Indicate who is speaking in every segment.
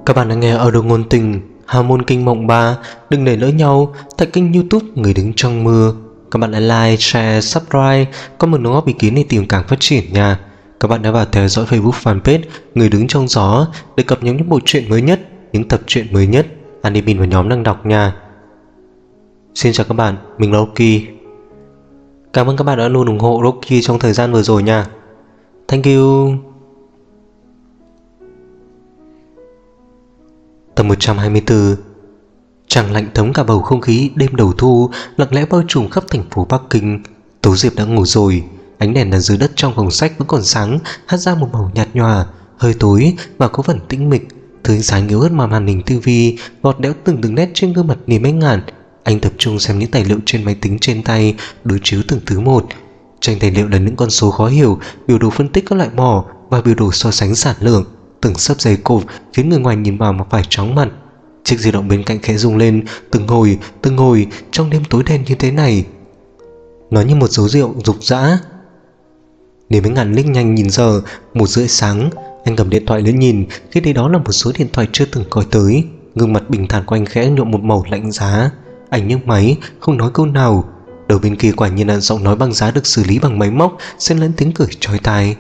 Speaker 1: Các bạn đang nghe audio ngôn tình Hào môn kinh mộng 3. Đừng để lỡ nhau tại kênh YouTube Người đứng trong mưa. Các bạn hãy like, share, subscribe, comment đóng góp ý kiến để tìm càng phát triển nha. Các bạn đã vào theo dõi Facebook fanpage Người đứng trong gió để cập nhật những bộ truyện mới nhất, những tập truyện mới nhất admin và nhóm đang đọc nha. Xin chào các bạn, mình là Rocky. Cảm ơn các bạn đã luôn ủng hộ Rocky trong thời gian vừa rồi nha. Thank you. Tập 124. Trăng lạnh thấm cả bầu không khí đêm đầu thu, lặng lẽ bao trùm khắp thành phố Bắc Kinh. Tố Diệp đã ngủ rồi, ánh đèn ở dưới đất trong phòng sách vẫn còn sáng, hát ra một màu nhạt nhòa, hơi tối và có phần tĩnh mịch. Thứ ánh sáng yếu ớt mà màn hình tivi gọt đẽo từng nét trên gương mặt Niềm Ánh Ngạn. Anh tập trung xem những tài liệu trên máy tính trên tay, đối chiếu từng thứ một. Trên tài liệu là những con số khó hiểu, biểu đồ phân tích các loại mỏ và biểu đồ so sánh sản lượng. Từng sấp dày cộp khiến người ngoài nhìn vào mà phải chóng mặt. Chiếc di động bên cạnh khẽ rung lên từng hồi trong đêm tối đen như thế này. Nó như một dấu rượu rục rã. Niềm Ánh Ngạn liếc nhanh nhìn giờ 1:30 sáng. Anh cầm điện thoại lên nhìn, khi thấy đó là một số điện thoại chưa từng coi tới. Gương mặt bình thản của anh khẽ nhuộm một màu lạnh giá. Anh nhấc máy không nói câu nào. Đầu bên kia quả nhiên là giọng nói băng giá được xử lý bằng máy móc, xen lẫn tiếng cười chói tai.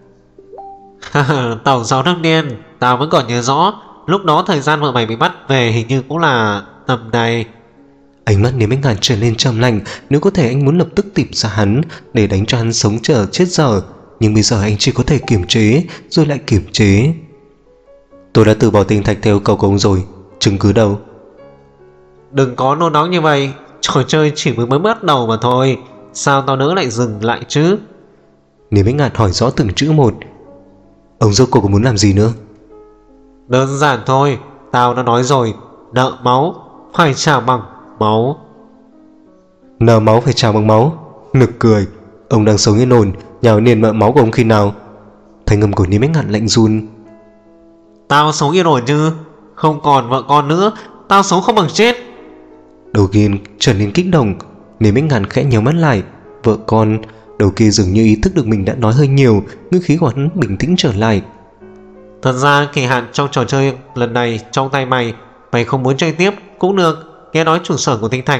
Speaker 2: Tàu 6 năm đen, tao vẫn còn nhớ rõ. Lúc đó thời gian vợ mày bị bắt về hình như cũng là tầm này.
Speaker 1: Ánh mắt Niềm Ánh Ngạn trở nên trầm lạnh. Nếu có thể anh muốn lập tức tìm ra hắn để đánh cho hắn sống chờ chết dở, nhưng bây giờ anh chỉ có thể kiềm chế rồi lại kiềm chế. Tôi đã từ bỏ tinh thạch theo cầu của ông rồi, chứng cứ đâu?
Speaker 2: Đừng có nôn nóng như vậy, trò chơi chỉ mới bắt đầu mà thôi. Sao tao nỡ lại dừng lại chứ?
Speaker 1: Niềm Ánh Ngạn hỏi rõ từng chữ một. Ông rốt cuộc có muốn làm gì nữa?
Speaker 2: Đơn giản thôi, tao đã nói rồi, nợ máu phải trả bằng máu.
Speaker 1: Nợ máu phải trả bằng máu? Nực cười. Ông đang sống yên ổn, nhào niên nợ máu của ông khi nào? Thanh âm của Niềm Ánh Ngạn lạnh run.
Speaker 2: Tao sống yên ổn chứ? Không còn vợ con nữa, tao sống không bằng chết.
Speaker 1: Đầu kia trở nên kích động. Niềm Ánh Ngạn khẽ nhíu mắt lại. Vợ con? Đầu kia dường như ý thức được mình đã nói hơi nhiều, ngữ khí của hắn bình tĩnh trở lại.
Speaker 2: Thật ra kỳ hạn trong trò chơi lần này trong tay mày, mày không muốn chơi tiếp cũng được. Nghe nói trụ sở của tinh thạch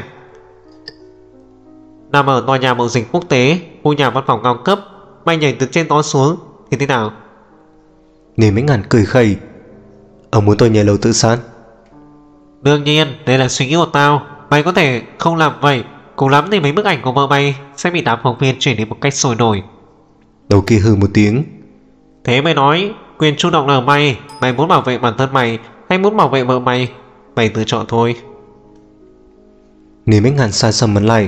Speaker 2: nằm ở tòa nhà mậu dịch quốc tế, khu nhà văn phòng cao cấp. Mày nhảy từ trên đó xuống thì thế nào?
Speaker 1: Niềm Ánh Ngạn cười khẩy. Ông muốn tôi nhảy lầu tự sát?
Speaker 2: Đương nhiên, đây là suy nghĩ của tao. Mày có thể không làm vậy, cùng lắm thì mấy bức ảnh của vợ mày sẽ bị đám phóng viên chuyển đến một cách sôi nổi.
Speaker 1: Đầu kia hừ một tiếng.
Speaker 2: Thế mày nói quyền chủ động là mày. Mày muốn bảo vệ bản thân mày hay muốn bảo vệ vợ mày? Mày tự chọn thôi.
Speaker 1: Niềm Ánh Ngạn xa sầm mặt lại.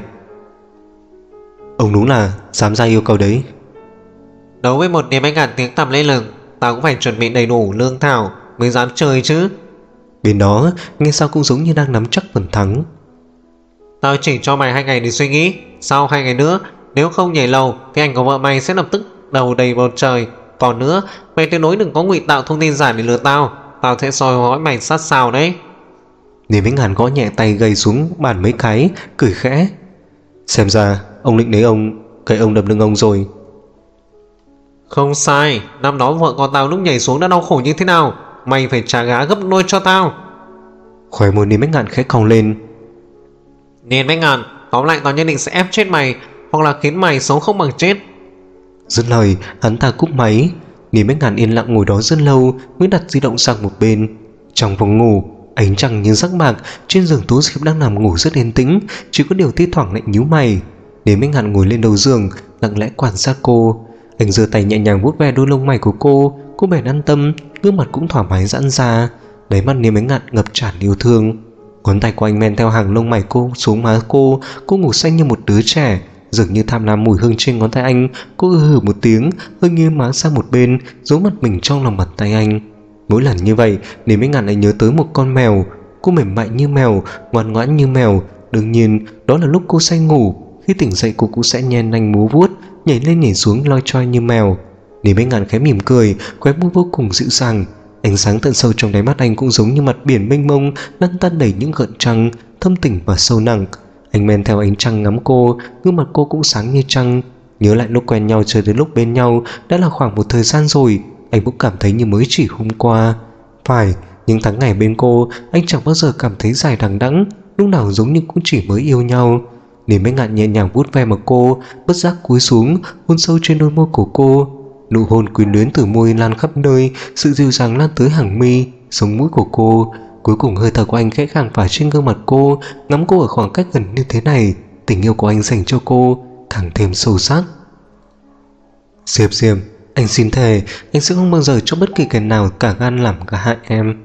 Speaker 1: Ông đúng là dám ra yêu cầu đấy.
Speaker 2: Đấu với một Niềm Ánh Ngạn tiếng tăm lẫy lừng, tao cũng phải chuẩn bị đầy đủ lương thảo mới dám chơi chứ.
Speaker 1: Bên đó nghe sao cũng giống như đang nắm chắc phần thắng.
Speaker 2: Tao chỉ cho mày 2 ngày để suy nghĩ. Sau 2 ngày nữa, nếu không nhảy lầu thì ảnh của vợ mày sẽ lập tức đầu đầy bầu trời. Còn nữa, mày tuyệt đối đừng có ngụy tạo thông tin giả để lừa tao. Tao sẽ soi hói mày sát sao đấy.
Speaker 1: Niềm Ánh Ngạn gõ nhẹ tay gầy xuống bàn mấy cái, cười khẽ. Xem ra ông định lấy cái ông đập lưng ông rồi.
Speaker 2: Không sai, năm đó vợ con tao lúc nhảy xuống đã đau khổ như thế nào. Mày phải trả giá gấp đôi cho tao.
Speaker 1: Khóe môi Niềm Ánh Ngạn khẽ cong lên.
Speaker 2: Niềm Ánh Ngạn, tóm lại tao nhất định sẽ ép chết mày, hoặc là khiến mày sống không bằng chết.
Speaker 1: Dứt lời hắn ta cúp máy. Niềm Ánh Ngạn yên lặng ngồi đó rất lâu mới đặt di động sang một bên. Trong phòng ngủ, ánh trăng như rắc bạc. Trên giường Tố Diệp đang nằm ngủ rất yên tĩnh, chỉ có điều thi thoảng lại nhíu mày. Niềm Ánh Ngạn ngồi lên đầu giường lặng lẽ quan sát cô. Anh giơ tay nhẹ nhàng vuốt ve đôi lông mày của cô bèn an tâm, gương mặt cũng thoải mái giãn ra. Đáy mắt Niềm Ánh Ngạn ngập tràn yêu thương. Ngón tay của anh men theo hàng lông mày cô xuống má cô ngủ xanh như một đứa trẻ, dường như tham lam mùi hương trên ngón tay anh. Cô hừ một tiếng, hơi nghiêng má sang một bên, giấu mặt mình trong lòng bàn tay anh. Mỗi lần như vậy, Niềm Ánh Ngạn lại nhớ tới một con mèo. Cô mềm mại như mèo, ngoan ngoãn như mèo. Đương nhiên, đó là lúc cô say ngủ. Khi tỉnh dậy cô cũng sẽ nhen nanh múa vuốt, nhảy lên nhảy xuống loi choi như mèo. Niềm Ánh Ngạn khẽ mỉm cười, khóe môi vô cùng dịu dàng. Ánh sáng tận sâu trong đáy mắt anh cũng giống như mặt biển mênh mông đang tan đầy những gợn trăng, thâm tình và sâu nặng. Anh men theo ánh trăng ngắm cô, gương mặt cô cũng sáng như trăng. Nhớ lại lúc quen nhau cho đến lúc bên nhau đã là khoảng một thời gian rồi. Anh cũng cảm thấy như mới chỉ hôm qua. Phải, Nhưng tháng ngày bên cô, anh chẳng bao giờ cảm thấy dài đằng đẵng, lúc nào giống như cũng chỉ mới yêu nhau. Lý Bách Ngạn nhẹ nhàng vuốt ve mặt cô, bất giác cúi xuống hôn sâu trên đôi môi của cô. Nụ hôn quyến luyến từ môi lan khắp nơi, sự dịu dàng lan tới hàng mi, sống mũi của cô. Cuối cùng hơi thở của anh khẽ khàng phả trên gương mặt cô. Ngắm cô ở khoảng cách gần như thế này, tình yêu của anh dành cho cô càng thêm sâu sắc. Diệp Diệp, anh xin thề, anh sẽ không bao giờ cho bất kỳ kẻ nào cả gan làm cả hại em.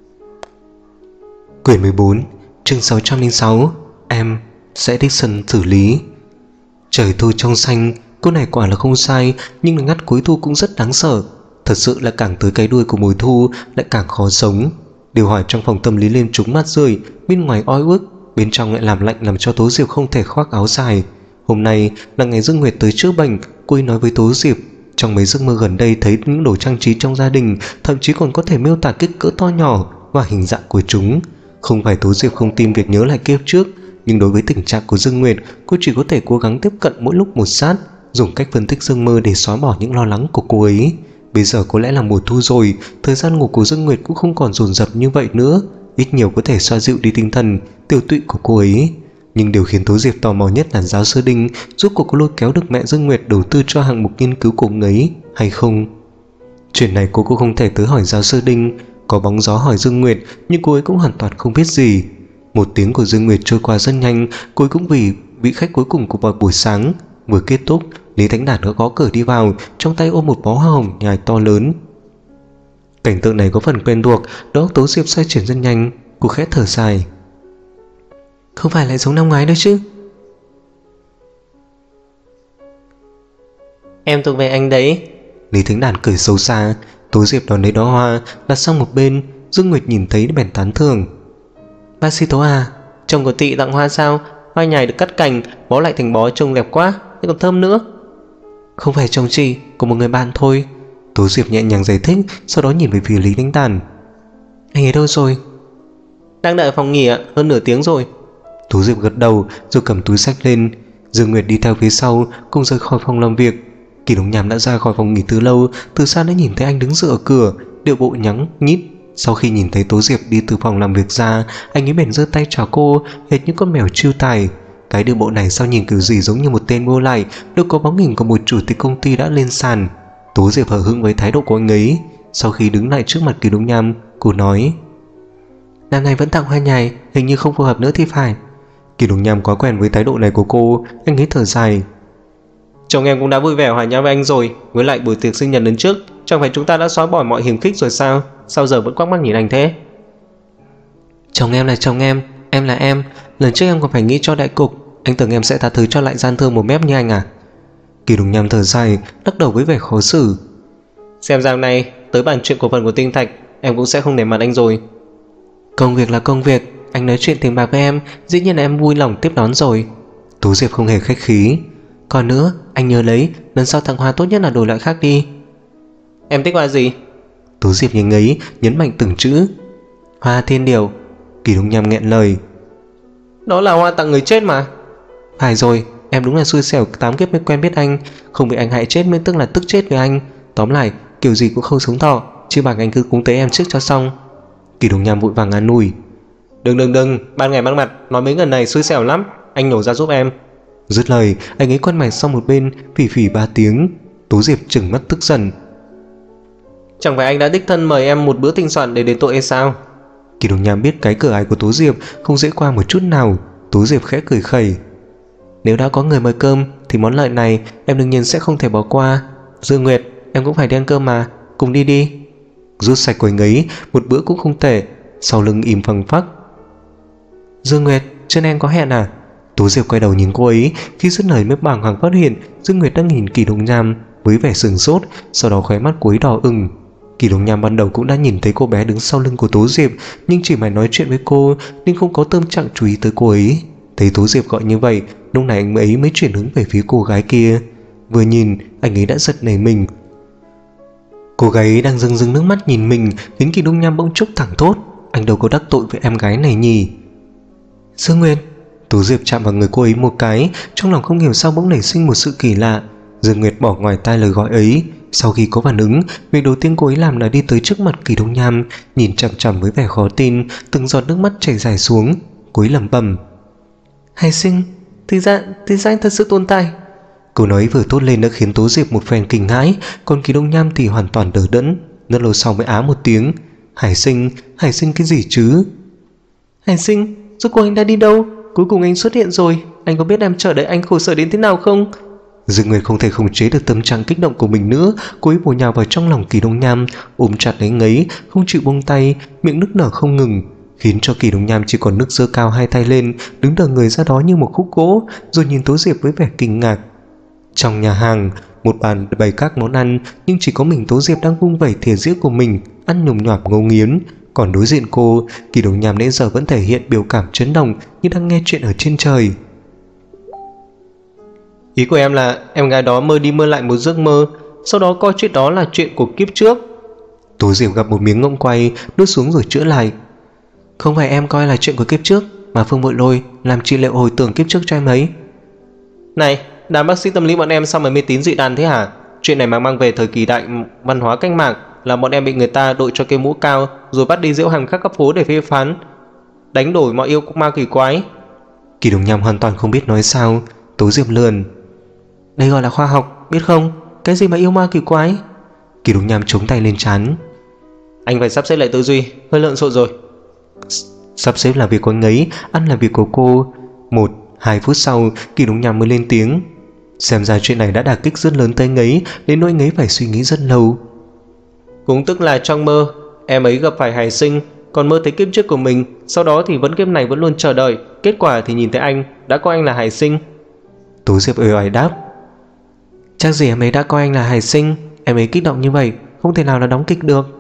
Speaker 1: Quyển 14, chương 606. Em sẽ đích thân xử lý. Trời thu trong xanh, cô này quả là không sai, nhưng là ngắt cuối thu cũng rất đáng sợ. Thật sự là càng tới cái đuôi của mùa thu lại càng khó sống. Điều hòa trong phòng tâm lý lên trúng mát rượi, bên ngoài oi ức, bên trong lại làm lạnh, làm cho Tố Diệp không thể khoác áo dài. Hôm nay là ngày Dương Nguyệt tới chữa bệnh. Cô ấy nói với Tố Diệp trong mấy giấc mơ gần đây thấy những đồ trang trí trong gia đình, thậm chí còn có thể miêu tả kích cỡ to nhỏ và hình dạng của chúng. Không phải Tố Diệp không tin việc nhớ lại kiếp trước, nhưng đối với tình trạng của Dương Nguyệt, cô chỉ có thể cố gắng tiếp cận mỗi lúc một sát, dùng cách phân tích giấc mơ để xóa bỏ những lo lắng của cô ấy. Bây giờ có lẽ là mùa thu rồi, thời gian ngủ của Dương Nguyệt cũng không còn dồn dập như vậy nữa, ít nhiều có thể xoa dịu đi tinh thần tiêu tụy của cô ấy. Nhưng điều khiến Tố Diệp tò mò nhất là giáo sư Đinh rốt cuộc có lôi kéo được mẹ Dương Nguyệt đầu tư cho hạng mục nghiên cứu của ấy hay không. Chuyện này cô cũng không thể tới hỏi giáo sư Đinh. Có bóng gió hỏi Dương Nguyệt, nhưng cô ấy cũng hoàn toàn không biết gì. Một tiếng của Dương Nguyệt trôi qua rất nhanh, cô ấy cũng vì vị khách cuối cùng của buổi sáng vừa kết thúc. Lý Thánh Đản đã gõ cửa đi vào, trong tay ôm một bó hoa hồng nhài to lớn. Cảnh tượng này có phần quen thuộc, đó Tố Diệp xoay chuyển rất nhanh. Cô khẽ thở dài. Không phải lại giống năm ngoái đâu chứ? Em thuộc về anh đấy. Lý Thánh Đản cười xấu xa. Tố Diệp đón lấy đó hoa, đặt sang một bên. Dương Nguyệt nhìn thấy bèn tán thưởng. Bác sĩ Tố à, chồng của Tị tặng hoa sao? Hoa nhài được cắt cành bó lại thành bó trông đẹp quá, nhưng còn thơm nữa. Không phải chồng chị, của một người bạn thôi. Tố Diệp nhẹ nhàng giải thích, sau đó nhìn về phía Lý Thánh Đản. Anh ấy đâu rồi? Đang đợi ở phòng nghỉ ạ, hơn nửa tiếng rồi. Tố Diệp gật đầu rồi cầm túi xách lên. Dương Nguyệt đi theo phía sau cùng rời khỏi phòng làm việc. Kỳ Đồng Nham đã ra khỏi phòng nghỉ từ lâu, từ xa đã nhìn thấy anh đứng dựa ở cửa, điệu bộ nhắng nhít. Sau khi nhìn thấy Tố Diệp đi từ phòng làm việc ra, anh ấy bèn giơ tay chào cô, hệt như con mèo chiêu tài. Cái điệu bộ này sao nhìn kiểu gì giống như một tên vô lại, đâu có bóng hình của một chủ tịch công ty đã lên sàn. Tố Diệp hờ hững với thái độ của anh ấy. Sau khi đứng lại trước mặt Kỳ Đồng Nham, cô nói: Năm nay vẫn tặng hoa nhài, hình như không phù hợp nữa thì phải. Kỳ Đồng Nham quá quen với thái độ này của cô, anh ấy thở dài. Chồng em cũng đã vui vẻ hòa nhã với anh rồi, với lại buổi tiệc sinh nhật lần trước, chẳng phải chúng ta đã xóa bỏ mọi hiềm khích rồi sao? Sao giờ vẫn quắc mắt nhìn anh thế? Chồng em là chồng em là em. Lần trước em còn phải nghĩ cho đại cục, anh tưởng em sẽ tha thứ cho lại gian thương một mép như anh à? Kỳ Đồng Nham thở dài, lắc đầu với vẻ khó xử. Xem ra này, tới bàn chuyện cổ phần của Tinh Thạch, em cũng sẽ không để mặt anh rồi. Công việc là công việc, anh nói chuyện tiền bạc với em, dĩ nhiên là em vui lòng tiếp đón rồi. Tố Diệp không hề khách khí. Còn nữa, anh nhớ lấy, lần sau tặng hoa tốt nhất là đổi loại khác đi. Em thích hoa gì? Tố Diệp nhìn ấy, nhấn mạnh từng chữ. Hoa thiên điều. Kỳ Đồng Nham nghẹn lời. Đó là hoa tặng người chết mà. Phải rồi, em đúng là xui xẻo 8 kiếp mới quen biết anh. Không bị anh hại chết mới tức là tức chết với anh. Tóm lại, kiểu gì cũng không sống thọ, chứ bằng anh cứ cúng tế em trước cho xong. Kỳ Đồng Nham vội vàng an ủi. Đừng, ban ngày ban mặt nói mấy lần này xui xẻo lắm, anh nhổ ra giúp em. Dứt lời, anh ấy quay mặt sang một bên, phì phì 3 tiếng. Tố Diệp trừng mắt tức giận. Chẳng phải anh đã đích thân mời em một bữa tinh soạn để đền tội hay sao? Kỳ Đồng Nham biết cái cửa ải của Tố Diệp không dễ qua một chút nào. Tố Diệp khẽ cười khẩy. Nếu đã có người mời cơm thì món lợi này em đương nhiên sẽ không thể bỏ qua. Dương Nguyệt, em cũng phải đi ăn cơm mà, cùng đi đi. Rút sạch quầy ngấy, một bữa cũng không tệ. Sau lưng im phăng phắc. Dương Nguyệt, chân em có hẹn à? Tố Diệp quay đầu nhìn cô ấy, khi dứt lời mới bàng hoàng phát hiện Dương Nguyệt đang nhìn Kỳ Đồng Nham với vẻ sửng sốt, sau đó khóe mắt cô ấy đỏ ửng. Kỳ Đồng Nham ban đầu cũng đã nhìn thấy cô bé đứng sau lưng của Tố Diệp, nhưng chỉ mải nói chuyện với cô nên không có tâm trạng chú ý tới cô ấy. Thấy Tố Diệp gọi như vậy, lúc này anh ấy mới chuyển hướng về phía cô gái kia. Vừa nhìn, anh ấy đã giật nảy mình. Cô gái ấy đang rưng rưng nước mắt nhìn mình, khiến Kỳ Đồng Nham bỗng chốc thẳng thốt. Anh đâu có đắc tội với em gái này nhỉ? Dương Nguyệt. Tố Diệp chạm vào người cô ấy một cái, trong lòng không hiểu sao bỗng nảy sinh một sự kỳ lạ. Dương Nguyệt bỏ ngoài tai lời gọi ấy, Sau khi có phản ứng, việc đầu tiên cô ấy làm là đi tới trước mặt Kỳ Đông Nham, nhìn chằm chằm với vẻ khó tin, từng giọt nước mắt chảy dài xuống. Cô ấy lẩm bẩm: Hải Sinh, thì ra anh thật sự tồn tại. Câu nói vừa thốt lên đã khiến Tố Diệp một phen kinh hãi, còn Kỳ Đông Nham thì hoàn toàn đờ đẫn. Rất lâu sau mới á một tiếng: Hải Sinh cái gì chứ? Hải Sinh, rốt cuộc anh đã đi đâu? Cuối cùng anh xuất hiện rồi, anh có biết em chờ đợi anh khổ sở đến thế nào không? Dương Nguyệt không thể khống chế được tâm trạng kích động của mình nữa, cô ấy bổ nhào vào trong lòng Kỳ Đông Nham, ôm chặt lấy ngấy, không chịu buông tay, miệng nức nở không ngừng, khiến cho Kỳ Đông Nham chỉ còn nước giơ cao hai tay lên, đứng đờ người ra đó như một khúc gỗ, rồi nhìn Tố Diệp với vẻ kinh ngạc. Trong nhà hàng, một bàn bày các món ăn, nhưng chỉ có mình Tố Diệp đang vung vẩy thìa dĩa của mình, ăn nhồm nhòm ngấu nghiến. Còn đối diện cô, Kỳ Đông Nham nãy giờ vẫn thể hiện biểu cảm chấn động như đang nghe chuyện ở trên trời. Ý của em là em gái đó mơ đi mơ lại một giấc mơ, sau đó coi chuyện đó là chuyện của kiếp trước. Tố Diệp gặp một miếng ngỗng quay, nuốt xuống rồi chữa lại. Không phải em coi là chuyện của kiếp trước, mà Phương Bội Lôi làm trị liệu hồi tưởng kiếp trước cho em ấy. Này, đám bác sĩ tâm lý bọn em sao mà mê tín dị đoan thế hả? Chuyện này mang về thời kỳ đại văn hóa cách mạng, là bọn em bị người ta đội cho cây mũ cao, rồi bắt đi diễu hành khắp các phố để phê phán, đánh đổi mọi yêu ma kỳ quái. Kỳ Đông Nham hoàn toàn không biết nói sao. Tố Diệp lườn: Đây gọi là khoa học, biết không? Cái gì mà yêu ma kỳ quái? Kỳ Đông Nham chống tay lên trán: Anh phải sắp xếp lại tư duy, hơi lộn xộn rồi. Sắp xếp là việc của anh ấy, ăn là việc của cô. 1-2 phút sau, Kỳ Đông Nham mới lên tiếng. Xem ra chuyện này đã đả kích rất lớn tới anh ấy, đến nỗi anh ấy phải suy nghĩ rất lâu. Cũng tức là trong mơ, em ấy gặp phải Hải Sinh, còn mơ thấy kiếp trước của mình, sau đó thì kiếp này vẫn luôn chờ đợi, kết quả thì nhìn thấy anh, đã coi anh là Hải Sinh. Tố Diệp uể oải đáp: Chắc gì em ấy đã coi anh là Hải Sinh, em ấy kích động như vậy, không thể nào là đóng kịch được.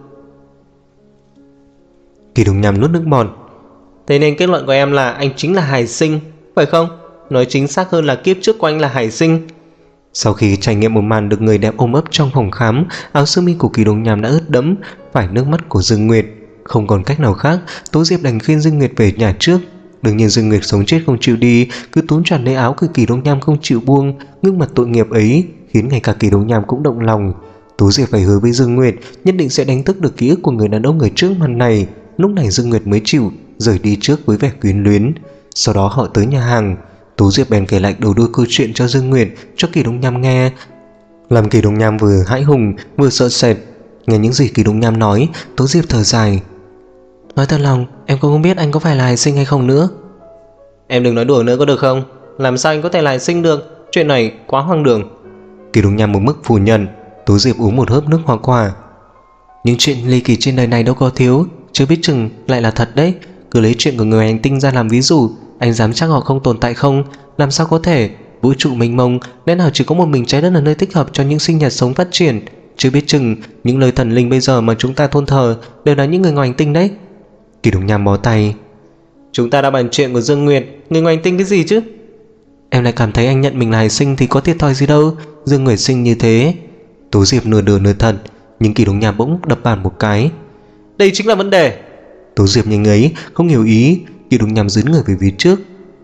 Speaker 1: Kỳ Đông Nham nuốt nước bọt: Thế nên kết luận của em là anh chính là Hải Sinh, phải không? Nói chính xác hơn là kiếp trước của anh là Hải Sinh. Sau khi trải nghiệm một màn được người đẹp ôm ấp trong phòng khám, áo sơ mi của Kỳ Đông Nham đã ướt đẫm, phải nước mắt của Dương Nguyệt. Không còn cách nào khác, Tố Diệp đành khuyên Dương Nguyệt về nhà trước. Đương nhiên Dương Nguyệt sống chết không chịu đi, cứ túm chặt lấy áo của Kỳ Đông Nham không chịu buông. Gương mặt tội nghiệp ấy khiến ngay cả Kỳ Đông Nham cũng động lòng. Tố Diệp phải hứa với Dương Nguyệt nhất định sẽ đánh thức được ký ức của người đàn ông người trước mặt này. Lúc này Dương Nguyệt mới chịu rời đi trước với vẻ quyến luyến. Sau đó họ tới nhà hàng, Tố Diệp bèn kể lại đầu đuôi câu chuyện cho Dương Nguyệt, cho Kỳ Đông Nham nghe, làm Kỳ Đông Nham vừa hãi hùng vừa sợ sệt. Nghe những gì Kỳ Đông Nham nói, Tố Diệp thở dài: Nói thật lòng, em cũng không biết anh có phải là Hải Sinh hay không nữa. Em đừng nói đùa nữa có được không? Làm sao anh có thể là Hải Sinh được? Chuyện này quá hoang đường. Kỳ Đông Nham một mức phủ nhận. Tố Diệp uống một hớp nước hoa quả: Những chuyện ly kỳ trên đời này đâu có thiếu, chưa biết chừng lại là thật đấy. Cứ lấy chuyện của người hành tinh ra làm ví dụ, anh dám chắc họ không tồn tại không? Làm sao có thể? Vũ trụ mênh mông, lẽ nào chỉ có một mình trái đất là nơi thích hợp cho những sinh nhật sống phát triển? Chưa biết chừng những lời thần linh bây giờ mà chúng ta tôn thờ đều là những người ngoài hành tinh đấy. Kỳ Đông Nham bó tay: Chúng ta đã bàn chuyện của Dương Nguyệt, người ngoài hành tinh cái gì chứ? Em lại cảm thấy anh nhận mình là Hải Sinh thì có thiệt thòi gì đâu, Dương Nguyệt sinh như thế. Tố Diệp nửa đùa nửa thật, nhưng Kỳ Đông Nham bỗng đập bàn một cái: Đây chính là vấn đề. Tố Diệp nhanh ấy không hiểu ý. Kỳ Đông Nham dướn người về phía trước: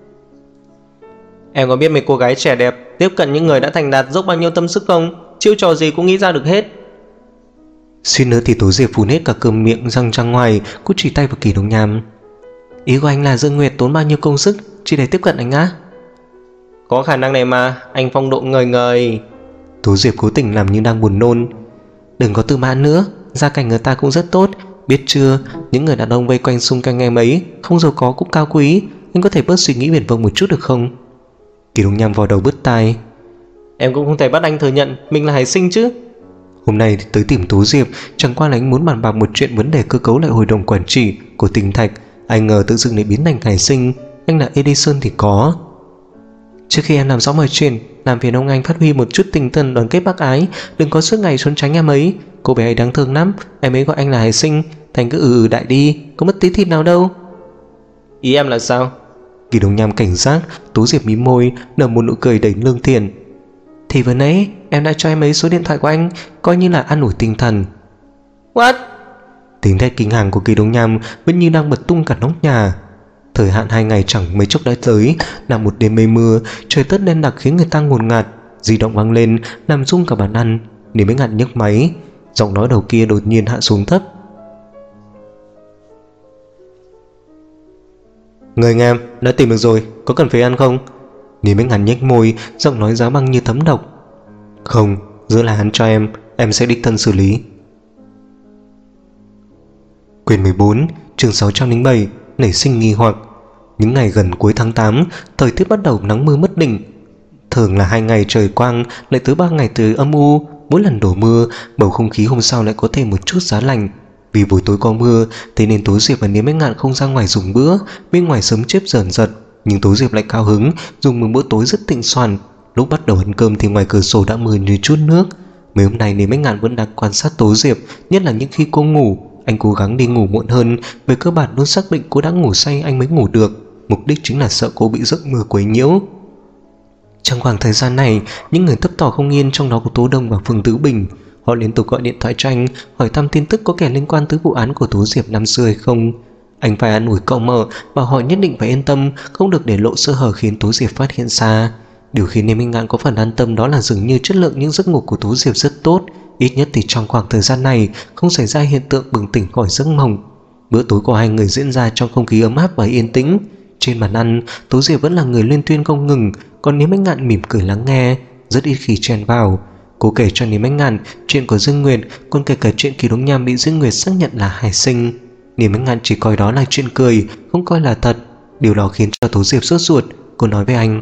Speaker 1: Em có biết mấy cô gái trẻ đẹp tiếp cận những người đã thành đạt dốc bao nhiêu tâm sức không? Chiêu trò gì cũng nghĩ ra được hết. Suýt nữa thì Tố Diệp phun hết cả cơm miệng răng ra ngoài, cô chỉ tay vào Kỳ Đông Nham: Ý của anh là Dương Nguyệt tốn bao nhiêu công sức chỉ để tiếp cận anh á? Có khả năng này mà, anh phong độ ngời ngời. Tố Diệp cố tình làm như đang buồn nôn: Đừng có tự mãn nữa, gia cảnh người ta cũng rất tốt, biết chưa? Những người đàn ông vây quanh xung quanh em ấy không giàu có cũng cao quý, anh có thể bớt suy nghĩ viển vông một chút được không? Kỳ Đông Nham vò đầu bứt tai: Em cũng không thể bắt anh thừa nhận mình là Hải Sinh chứ. Hôm nay tới tìm Tố Diệp chẳng qua là anh muốn bàn bạc một chuyện vấn đề cơ cấu lại hội đồng quản trị của Tinh Thạch. Anh ngờ tự dưng lại biến thành Hải Sinh. Anh là Edison thì có. Trước khi em làm rõ mọi chuyện, làm phiền ông anh phát huy một chút tinh thần đoàn kết bác ái, đừng có suốt ngày trốn tránh em ấy. Cô bé ấy đáng thương lắm, em ấy gọi anh là Hải Sinh, thành cứ đại đi, có mất tí thịt nào đâu. Ý em là sao? Kỳ Đông Nham cảnh giác. Tố Diệp mím môi nở một nụ cười đầy lương thiện: Thì vừa nãy em đã cho em ấy số điện thoại của anh, coi như là an ủi tinh thần. What? Tiếng thét kinh hoàng của Kỳ Đông Nham vẫn như đang bật tung cả nóc nhà. Thời hạn 2 ngày chẳng mấy chốc đã tới, là một đêm mây mưa, trời tất đen đặc khiến người ta ngột ngạt. Di động vang lên làm rung cả bàn ăn. Lý Bách Ngạn nhấc máy. Giọng nói đầu kia đột nhiên hạ xuống thấp. Người anh em đã tìm được rồi, có cần phải ăn không? Lý Bách Ngạn nhếch môi, giọng nói giá băng như thấm độc. Không, giữ lại hắn cho em sẽ đích thân xử lý. Quyển 14, chương 607, nảy sinh nghi hoặc. Những ngày gần cuối tháng 8, thời tiết bắt đầu nắng mưa mất đỉnh. Thường là 2 ngày trời quang, lại tới 3 ngày trời âm u. Mỗi lần đổ mưa, bầu không khí hôm sau lại có thêm một chút giá lạnh. Vì buổi tối có mưa, thế nên Tố Diệp và Lý Bách Ngạn không ra ngoài dùng bữa. Bên ngoài sớm chớp dần giật, nhưng Tố Diệp lại cao hứng, dùng một bữa tối rất thịnh soạn. Lúc bắt đầu ăn cơm thì ngoài cửa sổ đã mưa như chút nước. Mấy hôm nay Lý Bách Ngạn vẫn đang quan sát Tố Diệp, nhất là những khi cô ngủ. Anh cố gắng đi ngủ muộn hơn, về cơ bản luôn xác định cô đã ngủ say anh mới ngủ được. Mục đích chính là sợ cô bị giấc mơ quấy nhiễu. Trong khoảng thời gian này, những người thấp thỏm không yên, trong đó có Tố Đông và Phương Tứ Bình. Họ liên tục gọi điện thoại cho anh, hỏi thăm tin tức có kẻ liên quan tới vụ án của Tố Diệp năm xưa hay không. Anh phải an ủi cậu mở và họ nhất định phải yên tâm, không được để lộ sơ hở khiến Tố Diệp phát hiện ra. Điều khiến Lê Minh Ngạn có phần an tâm đó là dường như chất lượng những giấc ngủ của Tố Diệp rất tốt. Ít nhất thì trong khoảng thời gian này không xảy ra hiện tượng bừng tỉnh khỏi giấc mộng. Bữa tối của hai người diễn ra trong không khí ấm áp và yên tĩnh. Trên bàn ăn, Tố Diệp vẫn là người liên tuyên không ngừng, còn Lê Minh Ngạn mỉm cười lắng nghe, rất ít khi chen vào. Cô kể cho Lê Minh Ngạn chuyện của Dương Nguyệt, còn kể cả chuyện Kỳ Đống Nham bị Dương Nguyệt xác nhận là hải sinh. Lê Minh Ngạn chỉ coi đó là chuyện cười, không coi là thật. Điều đó khiến cho Tố Diệp sốt ruột. Cô nói với anh: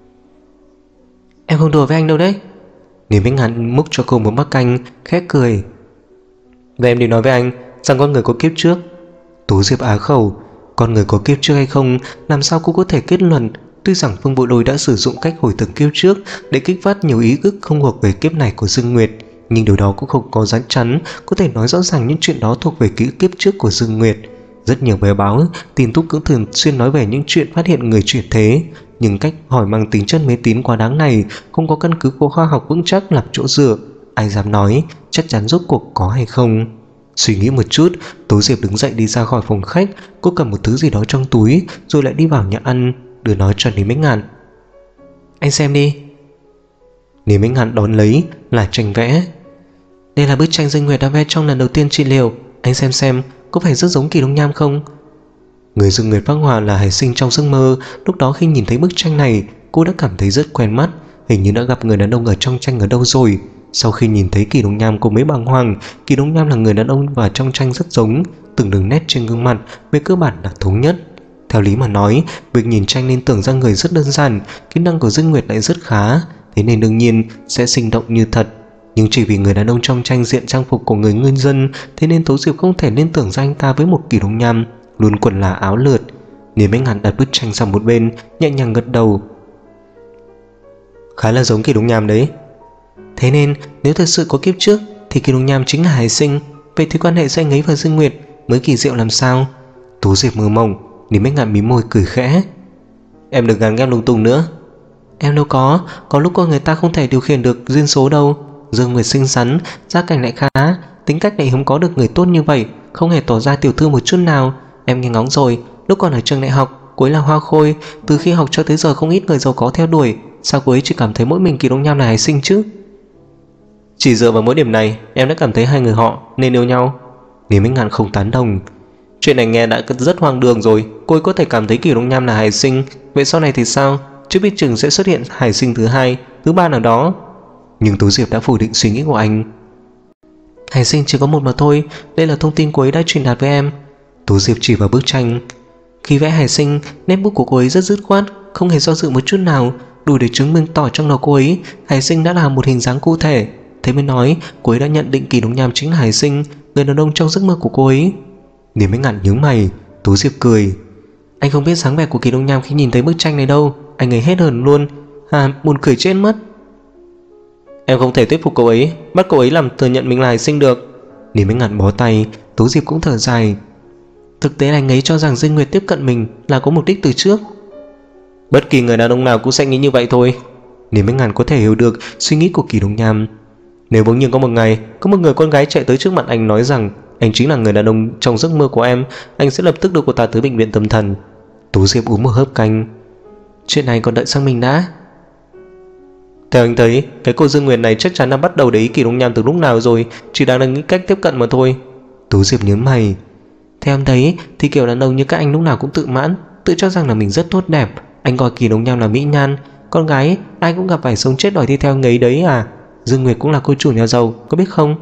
Speaker 1: Em không đùa với anh đâu đấy. Lê Minh Ngạn múc cho cô một bát canh, khẽ cười: Vậy em đi nói với anh rằng con người có kiếp trước. Tố Diệp á khẩu: Con người có kiếp trước hay không, làm sao cô có thể kết luận? Tuy rằng Phương Bộ Đôi đã sử dụng cách hồi tưởng kiếp trước để kích phát nhiều ý ức không thuộc về kiếp này của Dương Nguyệt, nhưng điều đó cũng không có chắc chắn có thể nói rõ ràng những chuyện đó thuộc về ký ức kiếp trước của Dương Nguyệt. Rất nhiều bài báo, tin tức cũng thường xuyên nói về những chuyện phát hiện người chuyển thế, nhưng cách hỏi mang tính chất mê tín quá đáng này không có căn cứ của khoa học vững chắc làm chỗ dựa. Ai dám nói chắc chắn rốt cuộc có hay không? Suy nghĩ một chút, Tố Diệp đứng dậy đi ra khỏi phòng khách. Cô cầm một thứ gì đó trong túi rồi lại đi vào nhà ăn, đưa nó cho Lý Bách Ngạn. Anh xem đi. Lý Bách Ngạn đón lấy là tranh vẽ. Đây là bức tranh Dương Nguyệt đã vẽ trong lần đầu tiên trị liệu. Anh xem có phải rất giống Kỳ Đống Nham không? Người Dương Nguyệt phác họa là hải sinh trong giấc mơ. Lúc đó khi nhìn thấy bức tranh này, cô đã cảm thấy rất quen mắt, hình như đã gặp người đàn ông ở trong tranh ở đâu rồi. Sau khi nhìn thấy Kỳ Đống Nham, cô mới bàng hoàng. Kỳ Đống Nham là người đàn ông và trong tranh rất giống, từng đường nét trên gương mặt về cơ bản là thống nhất. Theo lý mà nói, việc nhìn tranh nên tưởng ra người rất đơn giản, kỹ năng của Dương Nguyệt lại rất khá, thế nên đương nhiên sẽ sinh động như thật. Nhưng chỉ vì người đàn ông trong tranh diện trang phục của người ngư dân, thế nên Tố Diệp không thể liên tưởng ra anh ta với một Kỳ Đống Nham luôn quần là áo lượt. Lý Bách Ngạn đặt bức tranh sang một bên, nhẹ nhàng gật đầu. Khá là giống Kỳ Đống Nham đấy. Thế nên nếu thật sự có kiếp trước thì Kỳ Đống Nham chính là hải sinh. Vậy thì quan hệ giữa anh ấy và Dương Nguyệt mới kỳ diệu làm sao? Tố Diệp mơ mộng. Lý Bách Ngạn mím môi cười khẽ. Em đừng gán ghép lung tung nữa. Em đâu có lúc con người ta không thể điều khiển được duyên số đâu. Dương Nguyệt xinh xắn, gia cảnh lại khá, tính cách lại hiếm có được người tốt như vậy, không hề tỏ ra tiểu thư một chút nào. Em nghe ngóng rồi, lúc còn ở trường đại học, cô ấy là hoa khôi, từ khi học cho tới giờ không ít người giàu có theo đuổi. Sao cô ấy chỉ cảm thấy mỗi mình Kỳ Đống Nham là hải sinh chứ? Chỉ dựa vào mỗi điểm này, em đã cảm thấy hai người họ nên yêu nhau. Lý Bách Ngạn không tán đồng. Chuyện này nghe đã rất hoang đường rồi. Cô ấy có thể cảm thấy Kỳ Đống Nham là hải sinh, vậy sau này thì sao? Chứ biết chừng sẽ xuất hiện hải sinh thứ hai, thứ ba nào đó. Nhưng Tố Diệp đã phủ định suy nghĩ của anh. Hải sinh chỉ có một mà thôi, đây là thông tin cô ấy đã truyền đạt với em. Tố Diệp chỉ vào bức tranh. Khi vẽ hải sinh, nét bút của cô ấy rất dứt khoát, không hề do dự một chút nào, đủ để chứng minh tỏ trong đầu cô ấy hải sinh đã là một hình dáng cụ thể. Thế mới nói cô ấy đã nhận định Kỳ Đống Nham chính là hải sinh, người đàn ông trong giấc mơ của cô ấy. Lý Bách Ngạn nhướng mày. Tố Diệp cười. Anh không biết dáng vẻ của Kỳ Đống Nham khi nhìn thấy bức tranh này đâu, anh ấy hết hồn luôn. Buồn cười chết mất. Em không thể thuyết phục cậu ấy, bắt cậu ấy làm thừa nhận mình là hải sinh được. Lý Bách Ngạn bó tay. Tố Diệp cũng thở dài. Thực tế là anh ấy cho rằng Dương Nguyệt tiếp cận mình là có mục đích từ trước. Bất kỳ người đàn ông nào cũng sẽ nghĩ như vậy thôi. Lý Bách Ngạn có thể hiểu được suy nghĩ của Kỳ Đống Nham. Nếu bỗng nhiên có một ngày, có một người con gái chạy tới trước mặt anh nói rằng anh chính là người đàn ông trong giấc mơ của em, anh sẽ lập tức đưa cô ta tới bệnh viện tâm thần. Tố Diệp uống một hớp canh. Chuyện này còn đợi sang mình đã. Theo anh thấy, cái cô Dương Nguyệt này chắc chắn đã bắt đầu để ý Kỳ Đông Nham từ lúc nào rồi, chỉ đang nghĩ cách tiếp cận mà thôi. Tú Diệp nhớn mày. Theo em thấy thì kiểu đàn ông như các anh lúc nào cũng tự mãn, tự cho rằng là mình rất tốt đẹp. Anh coi Kỳ Đông Nham là mỹ nhan, con gái ai cũng gặp phải sống chết đòi đi theo anh ấy đấy à. Dương Nguyệt cũng là cô chủ nhà giàu, có biết không?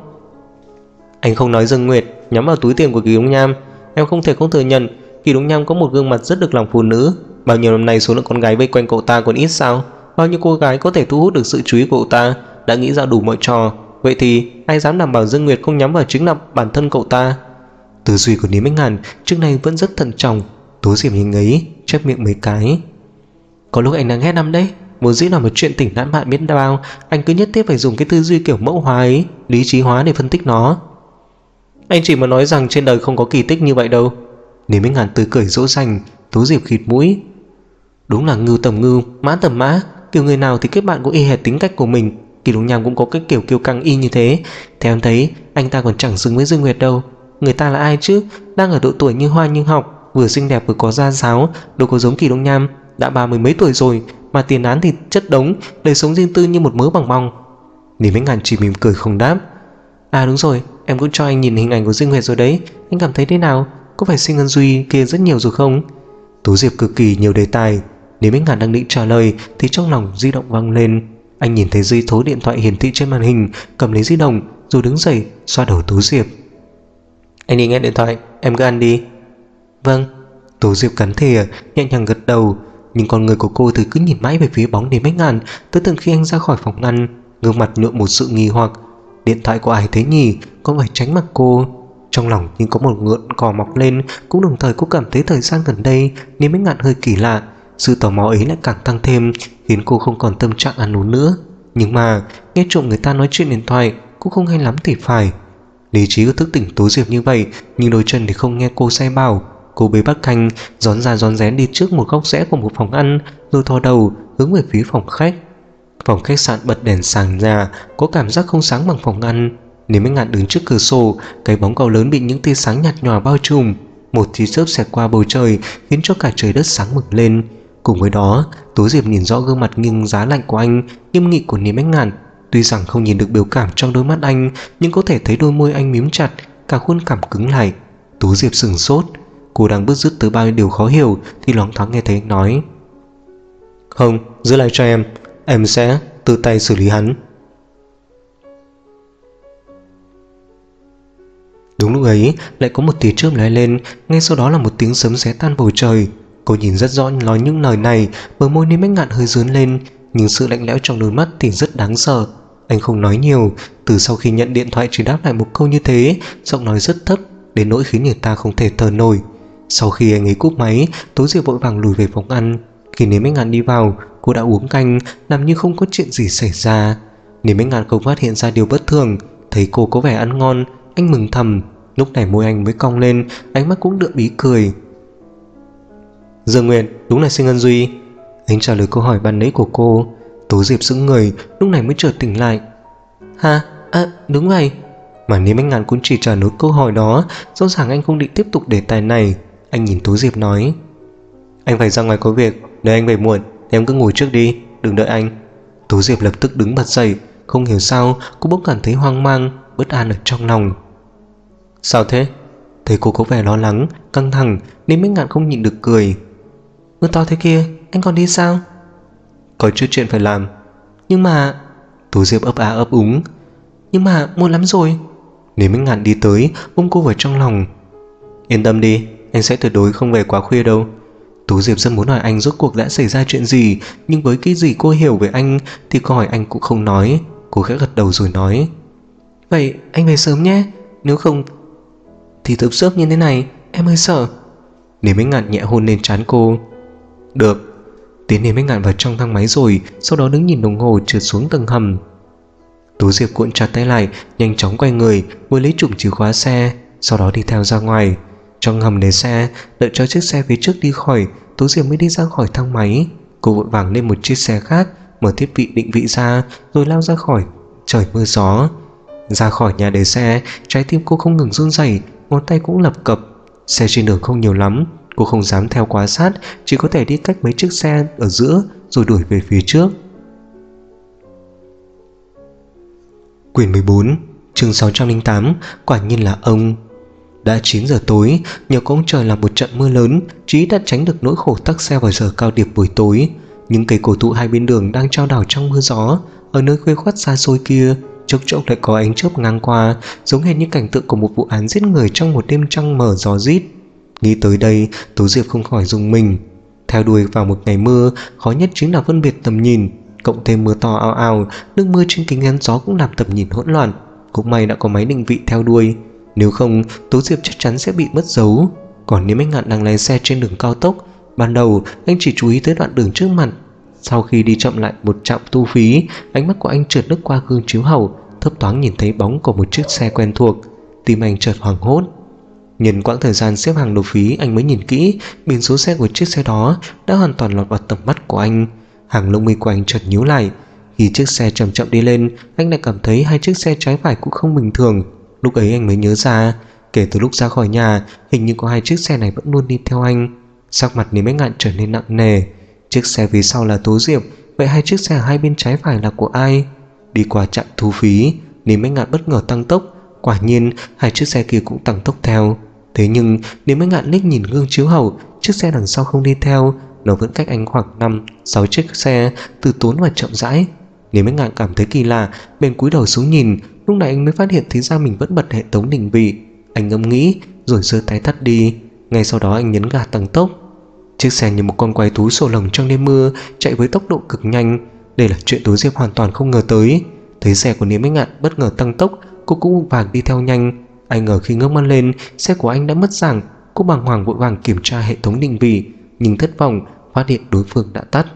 Speaker 1: Anh không nói Dương Nguyệt nhắm vào túi tiền của Kỳ Đông Nham. Em không thể không thừa nhận Kỳ Đông Nham có một gương mặt rất được lòng phụ nữ. Bao nhiêu năm nay số lượng con gái vây quanh cậu ta còn ít sao? Bao nhiêu cô gái có thể thu hút được sự chú ý của cậu ta, đã nghĩ ra đủ mọi trò. Vậy thì ai dám đảm bảo Dương Nguyệt không nhắm vào chính là bản thân cậu ta? Tư duy của Lý Minh Ngàn trước nay vẫn rất thận trọng. Tố Diệp nhìn ấy chép miệng mấy cái. Có lúc anh đang ghét lắm đấy, vốn dĩ là một chuyện tỉnh lãng mạn biết bao, anh cứ nhất thiết phải dùng cái tư duy kiểu mẫu hóa ấy, lý trí hóa để phân tích nó. Anh chỉ muốn nói rằng trên đời không có kỳ tích như vậy đâu. Lý Minh Ngàn tươi cười dỗ dành. Tố Diệp khịt mũi. Đúng là ngưu tầm ngưu, mã tầm mã, kiểu người nào thì kết bạn cũng y hệt tính cách của mình. Kỳ Đông Nham cũng có cái kiểu kiêu căng y như thế. Theo em thấy anh ta còn chẳng xứng với Dương Nguyệt đâu. Người ta là ai chứ, đang ở độ tuổi như hoa như học, vừa xinh đẹp vừa có gia giáo, đâu có giống Kỳ Đông Nham, đã 30 mấy tuổi rồi mà tiền án thì chất đống, đời sống riêng tư như một mớ bằng bong. Lý Minh Ngàn chỉ mỉm cười không đáp. À đúng rồi, em cũng cho anh nhìn hình ảnh của Dương Nguyệt rồi đấy, anh cảm thấy thế nào? Có phải Sinh Ngân Duy kia rất nhiều rồi không? Tú Diệp cực kỳ nhiều đề tài. Lý Minh Ngàn đang định trả lời thì trong lòng di động vang lên. Anh nhìn thấy dây thố điện thoại hiển thị trên màn hình, cầm lấy di động rồi đứng dậy xoa đầu Tú Diệp. Anh đi nghe điện thoại, em cứ ăn đi. Vâng. Tú Diệp cắn thìa nhẹ nhàng gật đầu, nhưng con người của cô thì cứ nhìn mãi về phía bóng Lý Minh Ngàn, tới tận khi anh ra khỏi phòng ăn, gương mặt nhuộm một sự nghi hoặc. Điện thoại của ai thế nhỉ, có phải tránh mặt cô? Trong lòng nhưng có một ngợn cò mọc lên, cũng đồng thời cô cảm thấy thời gian gần đây Lý Minh Ngạn hơi kỳ lạ. Sự tò mò ấy lại càng tăng thêm, khiến cô không còn tâm trạng ăn uống nữa. Nhưng mà nghe trộm người ta nói chuyện điện thoại cũng không hay lắm thì phải. Lý trí cứ thức tỉnh Tố Diệp như vậy, nhưng đôi chân thì không nghe cô sai bảo. Cô bế bát canh, rón ra rón rén đi trước một góc rẽ của một phòng ăn, rồi thò đầu hướng về phía phòng khách. Phòng khách sạn bật đèn sàn nhà, có cảm giác không sáng bằng phòng ăn. Lý Minh Ngạn đứng trước cửa sổ, cái bóng cầu lớn bị những tia sáng nhạt nhòa bao trùm. Một tia chớp xẹt qua bầu trời khiến cho cả trời đất sáng mực lên. Cùng với đó, Tố Diệp nhìn rõ gương mặt nghiêng giá lạnh của anh, nghiêm nghị của Lý Minh Ngạn. Tuy rằng không nhìn được biểu cảm trong đôi mắt anh, nhưng có thể thấy đôi môi anh mím chặt, cả khuôn cảm cứng lại. Tố Diệp sửng sốt. Cô đang bứt rứt tới bao nhiêu điều khó hiểu thì loáng thoáng nghe thấy anh nói: Không, giữ lại cho em sẽ tự tay xử lý hắn. Đúng lúc ấy lại có một tia chớp lóe lên, ngay sau đó là một tiếng sấm sét tan bầu trời. Cô nhìn rất rõ nói những lời này, bờ môi Lý Minh Ngạn hơi rướn lên, nhưng sự lạnh lẽo trong đôi mắt thì rất đáng sợ. Anh không nói nhiều, từ sau khi nhận điện thoại chỉ đáp lại một câu như thế, giọng nói rất thấp đến nỗi khiến người ta không thể thở nổi. Sau khi anh ấy cúp máy, Tố Diệp vội vàng lùi về phòng ăn. Khi Lý Minh Ngạn đi vào, cô đã uống canh, làm như không có chuyện gì xảy ra. Lý Minh Ngạn không phát hiện ra điều bất thường, thấy cô có vẻ ăn ngon, anh mừng thầm. Lúc này môi anh mới cong lên, ánh mắt cũng đượm ý cười. Dương Nguyệt, đúng là Sinh Ngân Duy. Anh trả lời câu hỏi ban nãy của cô. Tố Diệp sững người, lúc này mới chợt tỉnh lại. Ha, đúng vậy. Mà Lý Minh Ngạn cũng chỉ trả lời câu hỏi đó, rõ ràng anh không định tiếp tục đề tài này. Anh nhìn Tố Diệp nói: Anh phải ra ngoài có việc, nếu anh về muộn thì em cứ ngồi trước đi, đừng đợi anh. Tố Diệp lập tức đứng bật dậy, không hiểu sao cô bỗng cảm thấy hoang mang, bất an ở trong lòng. Sao thế? Thấy cô có vẻ lo lắng, căng thẳng, nên Minh Ngạn không nhịn được cười. Mưa to thế kia, anh còn đi sao? Có chút chuyện phải làm. Nhưng mà... Tố Diệp ấp á ấp úng. Nhưng mà muộn lắm rồi. Nên Minh Ngạn đi tới, ôm cô vào trong lòng. Yên tâm đi, anh sẽ tuyệt đối không về quá khuya đâu. Tố Diệp rất muốn hỏi anh rốt cuộc đã xảy ra chuyện gì, nhưng với cái gì cô hiểu về anh thì câu hỏi anh cũng không nói. Cô khẽ gật đầu rồi nói: Vậy anh về sớm nhé, nếu không thì thức giấc như thế này em hơi sợ. Nên Minh Ngạn nhẹ hôn lên trán cô. Được. Tiến đến Minh Ngạn vào trong thang máy rồi, sau đó đứng nhìn đồng hồ trượt xuống tầng hầm. Tố Diệp cuộn chặt tay lại, nhanh chóng quay người, vừa lấy chùm chìa khóa xe, sau đó đi theo ra ngoài. Trong hầm để xe, đợi cho chiếc xe phía trước đi khỏi, Tố Diệp mới đi ra khỏi thang máy. Cô vội vàng lên một chiếc xe khác, mở thiết bị định vị ra, rồi lao ra khỏi trời mưa gió. Ra khỏi nhà để xe, trái tim cô không ngừng run rẩy, ngón tay cũng lập cập. Xe trên đường không nhiều lắm, cô không dám theo quá sát, chỉ có thể đi cách mấy chiếc xe ở giữa rồi đuổi về phía trước. Quyển 14, chương 608, quả nhiên là ông. Đã 9 giờ tối, nhờ có ông trời làm một trận mưa lớn, Chí đã tránh được nỗi khổ tắc xe vào giờ cao điểm buổi tối. Những cây cổ thụ hai bên đường đang chao đảo trong mưa gió. Ở nơi khuya khoắt xa xôi kia, chốc chốc lại có ánh chớp ngang qua, giống hệt như cảnh tượng của một vụ án giết người trong một đêm trăng mờ gió rít. Nghĩ tới đây, Tố Diệp không khỏi rùng mình. Theo đuổi vào một ngày mưa, khó nhất chính là phân biệt tầm nhìn, cộng thêm mưa to ào ào, nước mưa trên kính chắn gió cũng làm tầm nhìn hỗn loạn. Cũng may đã có máy định vị theo đuôi, nếu không Tố Diệp chắc chắn sẽ bị mất dấu. Còn nếu anh Ngạn đang lái xe trên đường cao tốc, ban đầu anh chỉ chú ý tới đoạn đường trước mặt. Sau khi đi chậm lại một trạm thu phí, ánh mắt của anh trượt lướt qua gương chiếu hậu, thấp thoáng nhìn thấy bóng của một chiếc xe quen thuộc. Tim anh chợt hoảng hốt. Nhìn quãng thời gian xếp hàng nộp phí, anh mới nhìn kỹ biển số xe của chiếc xe đó đã hoàn toàn lọt vào tầm mắt của anh. Hàng lông mi của anh chợt nhíu lại. Khi chiếc xe chậm chậm đi lên, anh lại cảm thấy hai chiếc xe trái phải cũng không bình thường. Lúc ấy anh mới nhớ ra, kể từ lúc ra khỏi nhà, hình như có hai chiếc xe này vẫn luôn đi theo anh. Sắc mặt Niêm Bách Ngạn trở nên nặng nề. Chiếc xe phía sau là Tố Diệp, vậy hai chiếc xe hai bên trái phải là của ai? Đi qua trạm thu phí, Niêm Bách Ngạn bất ngờ tăng tốc. Quả nhiên hai chiếc xe kia cũng tăng tốc theo. Thế nhưng Niêm Bách Ngạn liếc nhìn gương chiếu hậu, chiếc xe đằng sau không đi theo, nó vẫn cách anh khoảng 5-6 chiếc xe, từ tốn và chậm rãi. Niêm Bách Ngạn cảm thấy kỳ lạ, bèn cúi đầu xuống nhìn. Lúc này anh mới phát hiện thì ra mình vẫn bật hệ thống định vị. Anh ngẫm nghĩ rồi giơ tay tắt đi. Ngay sau đó anh nhấn ga tăng tốc. Chiếc xe như một con quái thú sổ lồng trong đêm mưa, chạy với tốc độ cực nhanh. Đây là chuyện Tố Diệp hoàn toàn không ngờ tới. Thấy xe của Niêm Bách Ngạn bất ngờ tăng tốc, cô cũng vội vàng đi theo nhanh. Ai ngờ khi ngước mắt lên, xe của anh đã mất dạng. Cô bàng hoàng vội vàng kiểm tra hệ thống định vị, nhưng thất vọng phát hiện đối phương đã tắt.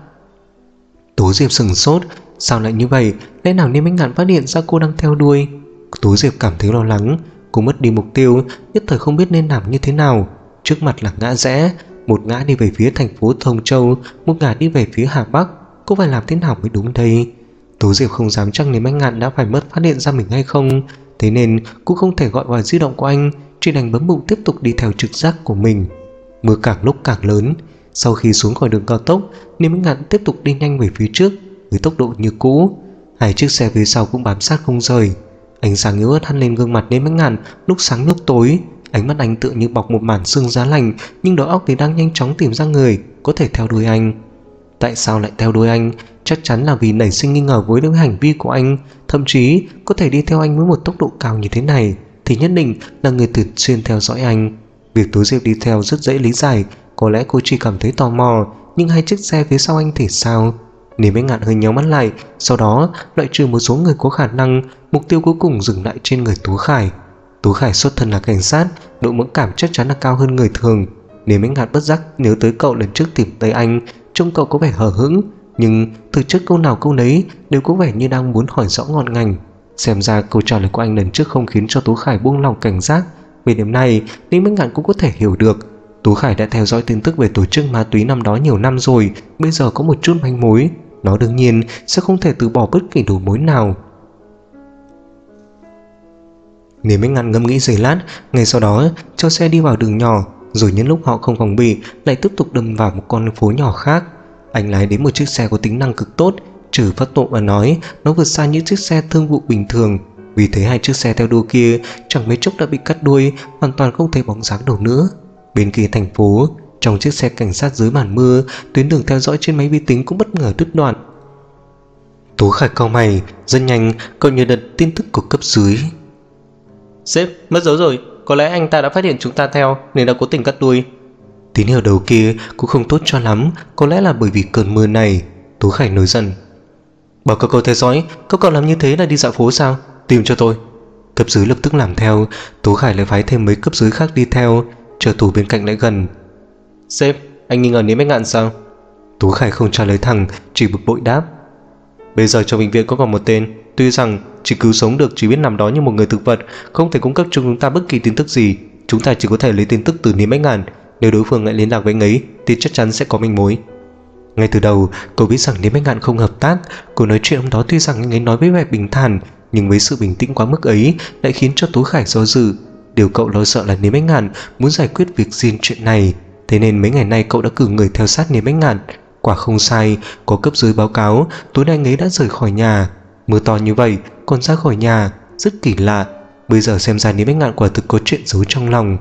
Speaker 1: Tố Diệp sừng sốt, sao lại như vậy? Lẽ nào Niêm Bách Ngạn phát hiện ra cô đang theo đuôi? Tố Diệp cảm thấy lo lắng. Cô mất đi mục tiêu, nhất thời không biết nên làm như thế nào. Trước mặt là ngã rẽ, một ngã đi về phía thành phố Thông Châu, một ngã đi về phía Hà Bắc. Cô phải làm thế nào mới đúng đây? Tố Diệp không dám chắc Niêm Bách Ngạn đã phải mất phát hiện ra mình hay không. Thế nên cũng không thể gọi vào di động của anh, chỉ đành bấm bụng tiếp tục đi theo trực giác của mình. Mưa càng lúc càng lớn. Sau khi xuống khỏi đường cao tốc, Niêm Bách Ngạn tiếp tục đi nhanh về phía trước với tốc độ như cũ. Hai chiếc xe phía sau cũng bám sát không rời. Ánh sáng yếu ớt hắt lên gương mặt Niêm Bách Ngạn, lúc sáng lúc tối. Ánh mắt anh tựa như bọc một màn sương giá lạnh, nhưng đầu óc thì đang nhanh chóng tìm ra người có thể theo đuôi anh. Tại sao lại theo đuôi anh? Chắc chắn là vì nảy sinh nghi ngờ với những hành vi của anh. Thậm chí có thể đi theo anh với một tốc độ cao như thế này thì nhất định là người thường xuyên theo dõi anh. Việc Tố Diệp đi theo rất dễ lý giải. Có lẽ cô chỉ cảm thấy tò mò. Nhưng hai chiếc xe phía sau anh thì sao? Niêm Bách Ngạn hơi nhéo mắt lại, sau đó loại trừ một số người có khả năng. Mục tiêu cuối cùng dừng lại trên người Tú Khải. Tú Khải xuất thân là cảnh sát, độ mẫn cảm chắc chắn là cao hơn người thường. Niêm Bách Ngạn bất giác nhớ tới cậu lần trước tìm tới anh, trông cậu có vẻ hờ hững, nhưng từ trước câu nào câu nấy đều có vẻ như đang muốn hỏi rõ ngọn ngành. Xem ra câu trả lời của anh lần trước không khiến cho Tú Khải buông lòng cảnh giác. Về điểm này, Niêm Bách Ngạn cũng có thể hiểu được. Tú Khải đã theo dõi tin tức về tổ chức ma túy năm đó nhiều năm rồi, bây giờ có một chút manh mối, nó đương nhiên sẽ không thể từ bỏ bất kỳ đầu mối nào. Niêm Bách Ngạn ngẫm nghĩ giây lát, ngay sau đó cho xe đi vào đường nhỏ, rồi nhân lúc họ không phòng bị lại tiếp tục đâm vào một con phố nhỏ khác. Anh lái đến một chiếc xe có tính năng cực tốt, trừ phát nộ mà nói, nó vượt xa những chiếc xe thương vụ bình thường. Vì thế hai chiếc xe theo đuôi kia chẳng mấy chốc đã bị cắt đuôi, hoàn toàn không thấy bóng dáng đâu nữa. Bên kia thành phố, trong chiếc xe cảnh sát dưới màn mưa, tuyến đường theo dõi trên máy vi tính cũng bất ngờ đứt đoạn. Tú Khải cau mày, rất nhanh cậu nhận được tin tức của cấp dưới.
Speaker 3: Sếp, mất dấu rồi, có lẽ anh ta đã phát hiện chúng ta theo nên đã cố tình cắt đuôi.
Speaker 1: Tín hiệu đầu kia cũng không tốt cho lắm, có lẽ là bởi vì cơn mưa này. Tú Khải nổi giận.
Speaker 3: Bảo cậu theo dõi, cậu làm như thế là đi dạo phố sao? Tìm cho tôi.
Speaker 1: Cấp dưới lập tức làm theo. Tú Khải lại phái thêm mấy cấp dưới khác đi theo. Trợ thủ bên cạnh lại gần.
Speaker 3: Sếp, anh nghi ngờ Niêm Bách Ngạn sao?
Speaker 1: Tú Khải không trả lời thẳng, chỉ bực bội đáp.
Speaker 3: Bây giờ trong bệnh viện có còn một tên, tuy rằng chỉ cứu sống được chỉ biết nằm đó như một người thực vật, không thể cung cấp cho chúng ta bất kỳ tin tức gì. Chúng ta chỉ có thể lấy tin tức từ Niêm Bách Ngạn. Nếu đối phương lại liên lạc với anh ấy thì chắc chắn sẽ có manh mối.
Speaker 1: Ngay từ đầu cô biết rằng Niêm Bách Ngạn không hợp tác. Cô nói chuyện hôm đó tuy rằng anh ấy nói với vẻ bình thản, nhưng với sự bình tĩnh quá mức ấy lại khiến cho Tú Khải do dự. Điều cậu lo sợ là Niêm Bách Ngạn muốn giải quyết việc riêng chuyện này, thế nên mấy ngày nay cậu đã cử người theo sát Niêm Bách Ngạn. Quả không sai, có cấp dưới báo cáo tối nay anh ấy đã rời khỏi nhà. Mưa to như vậy, còn ra khỏi nhà. Rất kỳ lạ, bây giờ xem ra Lý Bách Ngạn quả thực có chuyện giấu trong lòng.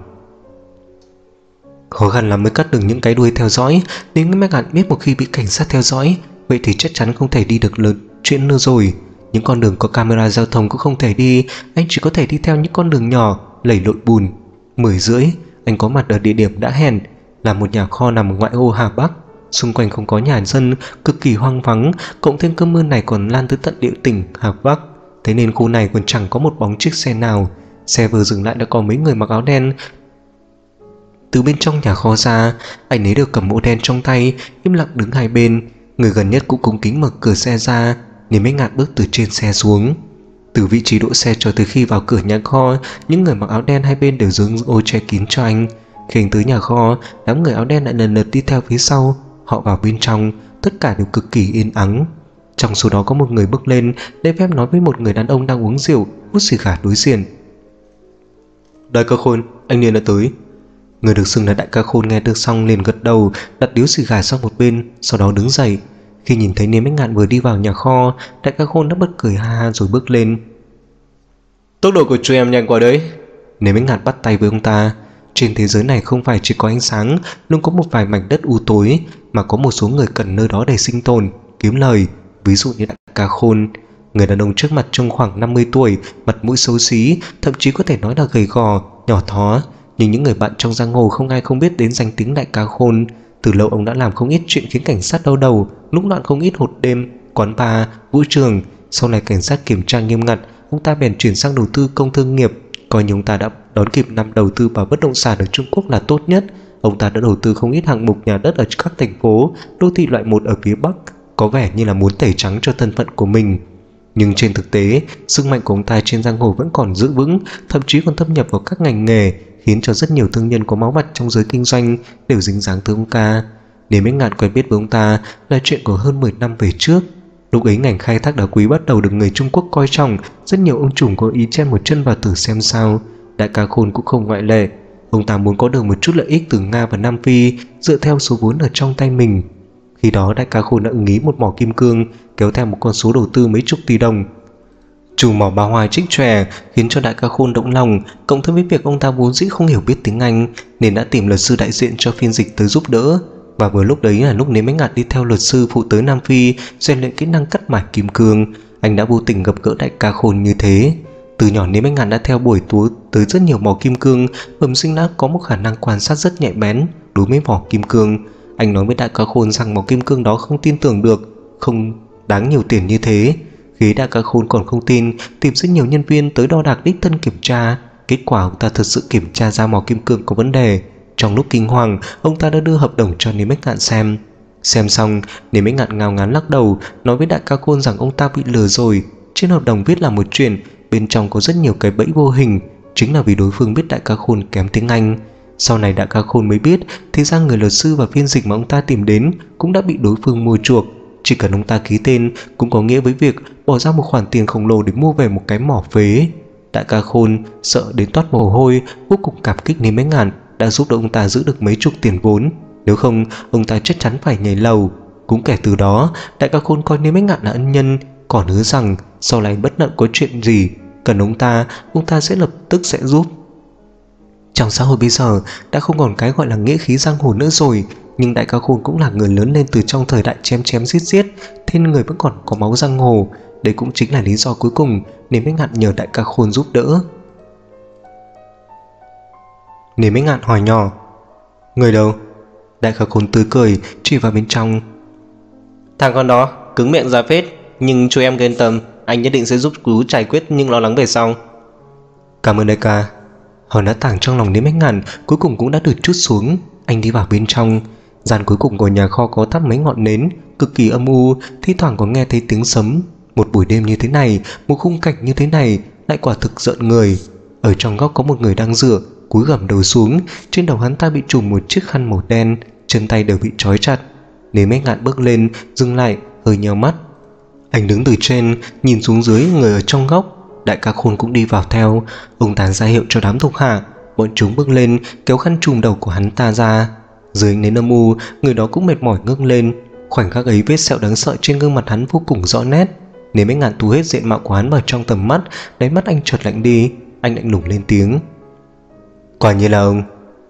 Speaker 1: Khó khăn lắm mới cắt được những cái đuôi theo dõi. Nếu Lý Bách Ngạn biết một khi bị cảnh sát theo dõi, vậy thì chắc chắn không thể đi được lớn chuyện nữa rồi. Những con đường có camera giao thông cũng không thể đi, anh chỉ có thể đi theo những con đường nhỏ lầy lội bùn. 10:30 anh có mặt ở địa điểm đã hẹn, là một nhà kho nằm ở ngoại ô Hà Bắc. Xung quanh không có nhà dân, cực kỳ hoang vắng, cộng thêm cơn mưa này còn lan tới tận địa tỉnh Hà Bắc, thế nên khu này còn chẳng có một bóng chiếc xe nào. Xe vừa dừng lại đã có mấy người mặc áo đen từ bên trong nhà kho ra. Anh ấy đều cầm mũ đen trong tay, im lặng đứng hai bên. Người gần nhất cũng cung kính mở cửa xe ra. Nên Bách Ngạn bước từ trên xe xuống. Từ vị trí đỗ xe cho tới khi vào cửa nhà kho, những người mặc áo đen hai bên đều giương ô che kín cho anh. Khi anh tới nhà kho, đám người áo đen lại lần lượt đi theo phía sau. Họ vào bên trong, tất cả đều cực kỳ yên ắng. Trong số đó có một người bước lên, lễ phép nói với một người đàn ông đang uống rượu, hút xì gà đối diện. Đại ca Khôn, anh Niên đã tới. Người được xưng là Đại ca Khôn nghe được xong liền gật đầu, đặt điếu xì gà sang một bên, sau đó đứng dậy. Khi nhìn thấy Niên Bách Ngạn vừa đi vào nhà kho, Đại ca Khôn đã bật cười ha ha rồi bước lên. Tốc độ của chú em nhanh quá đấy. Niên Bách Ngạn bắt tay với ông ta. Trên thế giới này không phải chỉ có ánh sáng, luôn có một vài mảnh đất u tối, mà có một số người cần nơi đó để sinh tồn, kiếm lời. Ví dụ như Đại ca Khôn. Người đàn ông trước mặt trông khoảng 50 tuổi, mặt mũi xấu xí, thậm chí có thể nói là gầy gò, nhỏ thó. Nhưng những người bạn trong giang hồ không ai không biết đến danh tiếng Đại ca Khôn. Từ lâu ông đã làm không ít chuyện khiến cảnh sát đau đầu, lũng loạn không ít hộp đêm, quán bar, vũ trường. Sau này cảnh sát kiểm tra nghiêm ngặt, ông ta bèn chuyển sang đầu tư công thương nghiệp. Coi như ông ta đã đón kịp năm đầu tư vào bất động sản ở Trung Quốc là tốt nhất. Ông ta đã đầu tư không ít hạng mục nhà đất ở các thành phố đô thị loại 1 ở phía Bắc, có vẻ như là muốn tẩy trắng cho thân phận của mình. Nhưng trên thực tế, sức mạnh của ông ta trên giang hồ vẫn còn giữ vững, thậm chí còn thâm nhập vào các ngành nghề, khiến cho rất nhiều thương nhân có máu mặt trong giới kinh doanh đều dính dáng tới ông ta. Niên Bách Ngạn quen biết với ông ta là chuyện của hơn 10 năm về trước. Lúc ấy ngành khai thác đá quý bắt đầu được người Trung Quốc coi trọng, rất nhiều ông trùm có ý chen một chân vào thử xem sao. Đại ca Khôn cũng không ngoại lệ. Ông ta muốn có được một chút lợi ích từ Nga và Nam Phi dựa theo số vốn ở trong tay mình. Khi đó Đại ca Khôn đã ưng ý một mỏ kim cương, kéo theo một con số đầu tư mấy chục tỷ đồng. Chủ mỏ bà Hoài trích chòe khiến cho Đại ca Khôn động lòng, cộng thêm với việc ông ta vốn dĩ không hiểu biết tiếng Anh nên đã tìm luật sư đại diện cho phiên dịch tới giúp đỡ. Và vừa lúc đấy là lúc Niên Bách Ngạn đi theo luật sư phụ tới Nam Phi rèn luyện kỹ năng cắt mài kim cương. Anh đã vô tình gặp gỡ Đại ca Khôn như thế. Từ nhỏ Niên Bách Ngạn đã theo buổi túa tới rất nhiều mỏ kim cương, bẩm sinh đã có một khả năng quan sát rất nhạy bén đối với mỏ kim cương. Anh nói với Đại ca Khôn rằng mỏ kim cương đó không tin tưởng được, không đáng nhiều tiền như thế. Khi Đại ca Khôn còn không tin, tìm rất nhiều nhân viên tới đo đạc đích thân kiểm tra. Kết quả ông ta thật sự kiểm tra ra mỏ kim cương có vấn đề. Trong lúc kinh hoàng, ông ta đã đưa hợp đồng cho Niên Bách Ngạn xem. Xem xong, Niên Bách Ngạn ngao ngán lắc đầu, nói với Đại ca Khôn rằng ông ta bị lừa rồi. Trên hợp đồng viết là một chuyện, bên trong có rất nhiều cái bẫy vô hình, chính là vì đối phương biết Đại ca Khôn kém tiếng Anh. Sau này Đại ca Khôn mới biết, thì ra người luật sư và phiên dịch mà ông ta tìm đến cũng đã bị đối phương mua chuộc. Chỉ cần ông ta ký tên cũng có nghĩa với việc bỏ ra một khoản tiền khổng lồ để mua về một cái mỏ phế. Đại ca Khôn sợ đến toát mồ hôi, vô cùng cảm kích Niên Bách Ngạn đã giúp đỡ ông ta giữ được mấy chục tiền vốn, nếu không ông ta chắc chắn phải nhảy lầu. Cũng kể từ đó, Đại ca Khôn coi Niên Bách Ngạn là ân nhân, còn hứa rằng sau này bất luận có chuyện gì cần ông ta sẽ lập tức sẽ giúp. Trong xã hội bây giờ đã không còn cái gọi là nghĩa khí giang hồ nữa rồi, nhưng Đại ca Khôn cũng là người lớn lên từ trong thời đại chém chém giết giết, thế nên người vẫn còn có máu giang hồ. Đây cũng chính là lý do cuối cùng Niên Bách Ngạn nhờ Đại ca Khôn giúp đỡ. Niên Bách Ngạn hỏi nhỏ: người đâu? Đại ca Khôn tươi cười chỉ vào bên trong: thằng con đó cứng miệng ra phết, nhưng chú em yên tâm, anh nhất định sẽ giúp cứu giải quyết những lo lắng về sau. Cảm ơn đại ca. Hòn đá tảng trong lòng Niên Bách Ngạn cuối cùng cũng đã được trút xuống. Anh đi vào bên trong. Gian cuối cùng của nhà kho có thắp mấy ngọn nến, cực kỳ âm u, thi thoảng có nghe thấy tiếng sấm. Một buổi đêm như thế này, một khung cảnh như thế này lại quả thực rợn người. Ở trong góc có một người đang dựa, cúi gằm đầu xuống, trên đầu hắn ta bị trùm một chiếc khăn màu đen, chân tay đều bị trói chặt. Niên Bách Ngạn bước lên, dừng lại, hơi nheo mắt. Anh đứng từ trên nhìn xuống dưới người ở trong góc. Đại ca Khôn cũng đi vào theo. Ông ta ra hiệu cho đám thuộc hạ, bọn chúng bước lên kéo khăn trùm đầu của hắn ta ra. Dưới ánh nến âm u, người đó cũng mệt mỏi ngước lên. Khoảnh khắc ấy vết sẹo đáng sợ trên gương mặt hắn vô cùng rõ nét. Nếu mấy ngàn thu hết diện mạo của hắn vào trong tầm mắt, đáy mắt anh chợt lạnh đi. Anh lạnh lùng lên tiếng: quả nhiên là ông.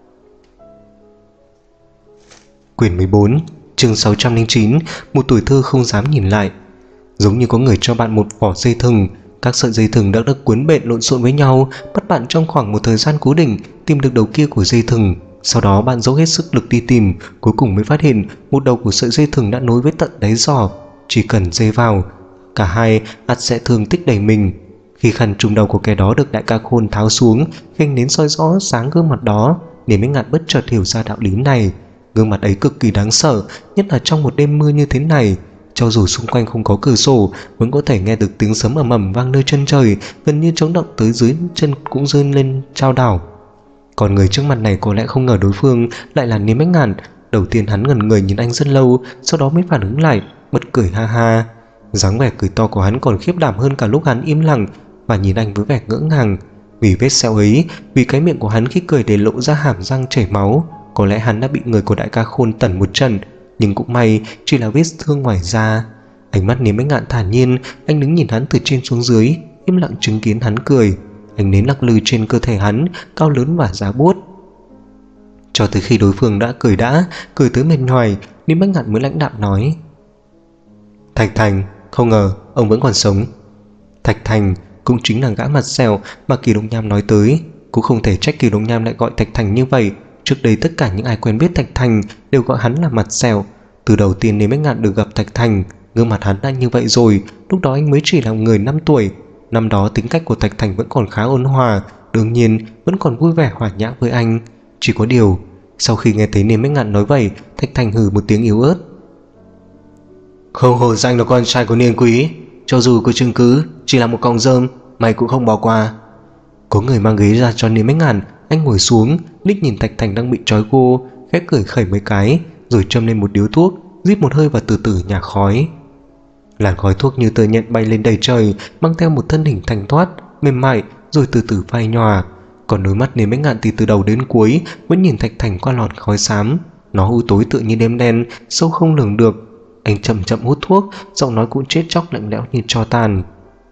Speaker 1: Quyển 14, chương 609, một tuổi thơ không dám nhìn lại. Giống như có người cho bạn một vỏ dây thừng, các sợi dây thừng đã được cuốn bện lộn xộn với nhau, bắt bạn trong khoảng một thời gian cố định tìm được đầu kia của dây thừng. Sau đó bạn dốc hết sức lực đi tìm, cuối cùng mới phát hiện một đầu của sợi dây thừng đã nối với tận đáy giỏ. Chỉ cần dây vào, cả hai ắt sẽ thương tích đầy mình. Khi khăn trùm đầu của kẻ đó được đại ca Khôn tháo xuống, khênh nến soi rõ sáng gương mặt đó, Niềm Mấy Ngạn bất chợt hiểu ra đạo lý này. Gương mặt ấy cực kỳ đáng sợ, nhất là trong một đêm mưa như thế này. Cho dù xung quanh không có cửa sổ, vẫn có thể nghe được tiếng sấm ầm ầm vang nơi chân trời, gần như chấn động tới dưới chân cũng rơi lên chao đảo. Còn người trước mặt này có lẽ không ngờ đối phương lại là Niềm Mấy Ngạn. Đầu tiên hắn ngẩn người nhìn anh rất lâu, sau đó mới phản ứng lại, bật cười ha ha. Dáng vẻ cười to của hắn còn khiếp đảm hơn cả lúc hắn im lặng và nhìn anh với vẻ ngỡ ngàng. Vì vết sẹo ấy, vì cái miệng của hắn khi cười để lộ ra hàm răng chảy máu, có lẽ hắn đã bị người của đại ca Khôn tẩn một trận, nhưng cũng may chỉ là vết thương ngoài da. Ánh mắt Niềm Mấy Ngạn thản nhiên, anh đứng nhìn hắn từ trên xuống dưới, im lặng chứng kiến hắn cười. Ánh nến lắc lư trên cơ thể hắn, cao lớn và giá buốt. Cho tới khi đối phương đã cười tới mệt nhoài, Niềm Mấy Ngạn mới lãnh đạm nói: Thạch Thành, không ngờ ông vẫn còn sống. Thạch Thành cũng chính là gã mặt sẹo mà Kỳ Đông Nham nói tới. Cũng không thể trách Kỳ Đông Nham lại gọi Thạch Thành như vậy. Trước đây tất cả những ai quen biết Thạch Thành đều gọi hắn là mặt sẹo. Từ đầu tiên Niềm Mấy Ngạn được gặp Thạch Thành, gương mặt hắn đã như vậy rồi. Lúc đó anh mới chỉ là người 5 tuổi. Năm đó tính cách của Thạch Thành vẫn còn khá ôn hòa, đương nhiên vẫn còn vui vẻ hòa nhã với anh. Chỉ có điều, sau khi nghe thấy Niềm Mấy Ngạn nói vậy, Thạch Thành hừ một tiếng yếu ớt: Không hổ danh là con trai của Niên Quý, cho dù có chứng cứ chỉ là một cọng rơm, mày cũng không bỏ qua. Có người mang ghế ra cho Niềm Mấy Ngạn. Anh ngồi xuống, liếc nhìn Thạch Thành đang bị trói gô, khẽ cười khẩy mấy cái, rồi châm lên một điếu thuốc, rít một hơi và từ từ nhả khói. Làn khói thuốc như tơ nhện bay lên đầy trời, mang theo một thân hình thanh thoát, mềm mại, rồi từ từ phai nhòa. Còn đôi mắt Niềm Mấy Ngạn thì từ đầu đến cuối vẫn nhìn Thạch Thành qua lọt khói xám. Nó u tối tựa như đêm đen, sâu không lường được. Anh chậm chậm hút thuốc, giọng nói cũng chết chóc lạnh lẽo như tro tàn.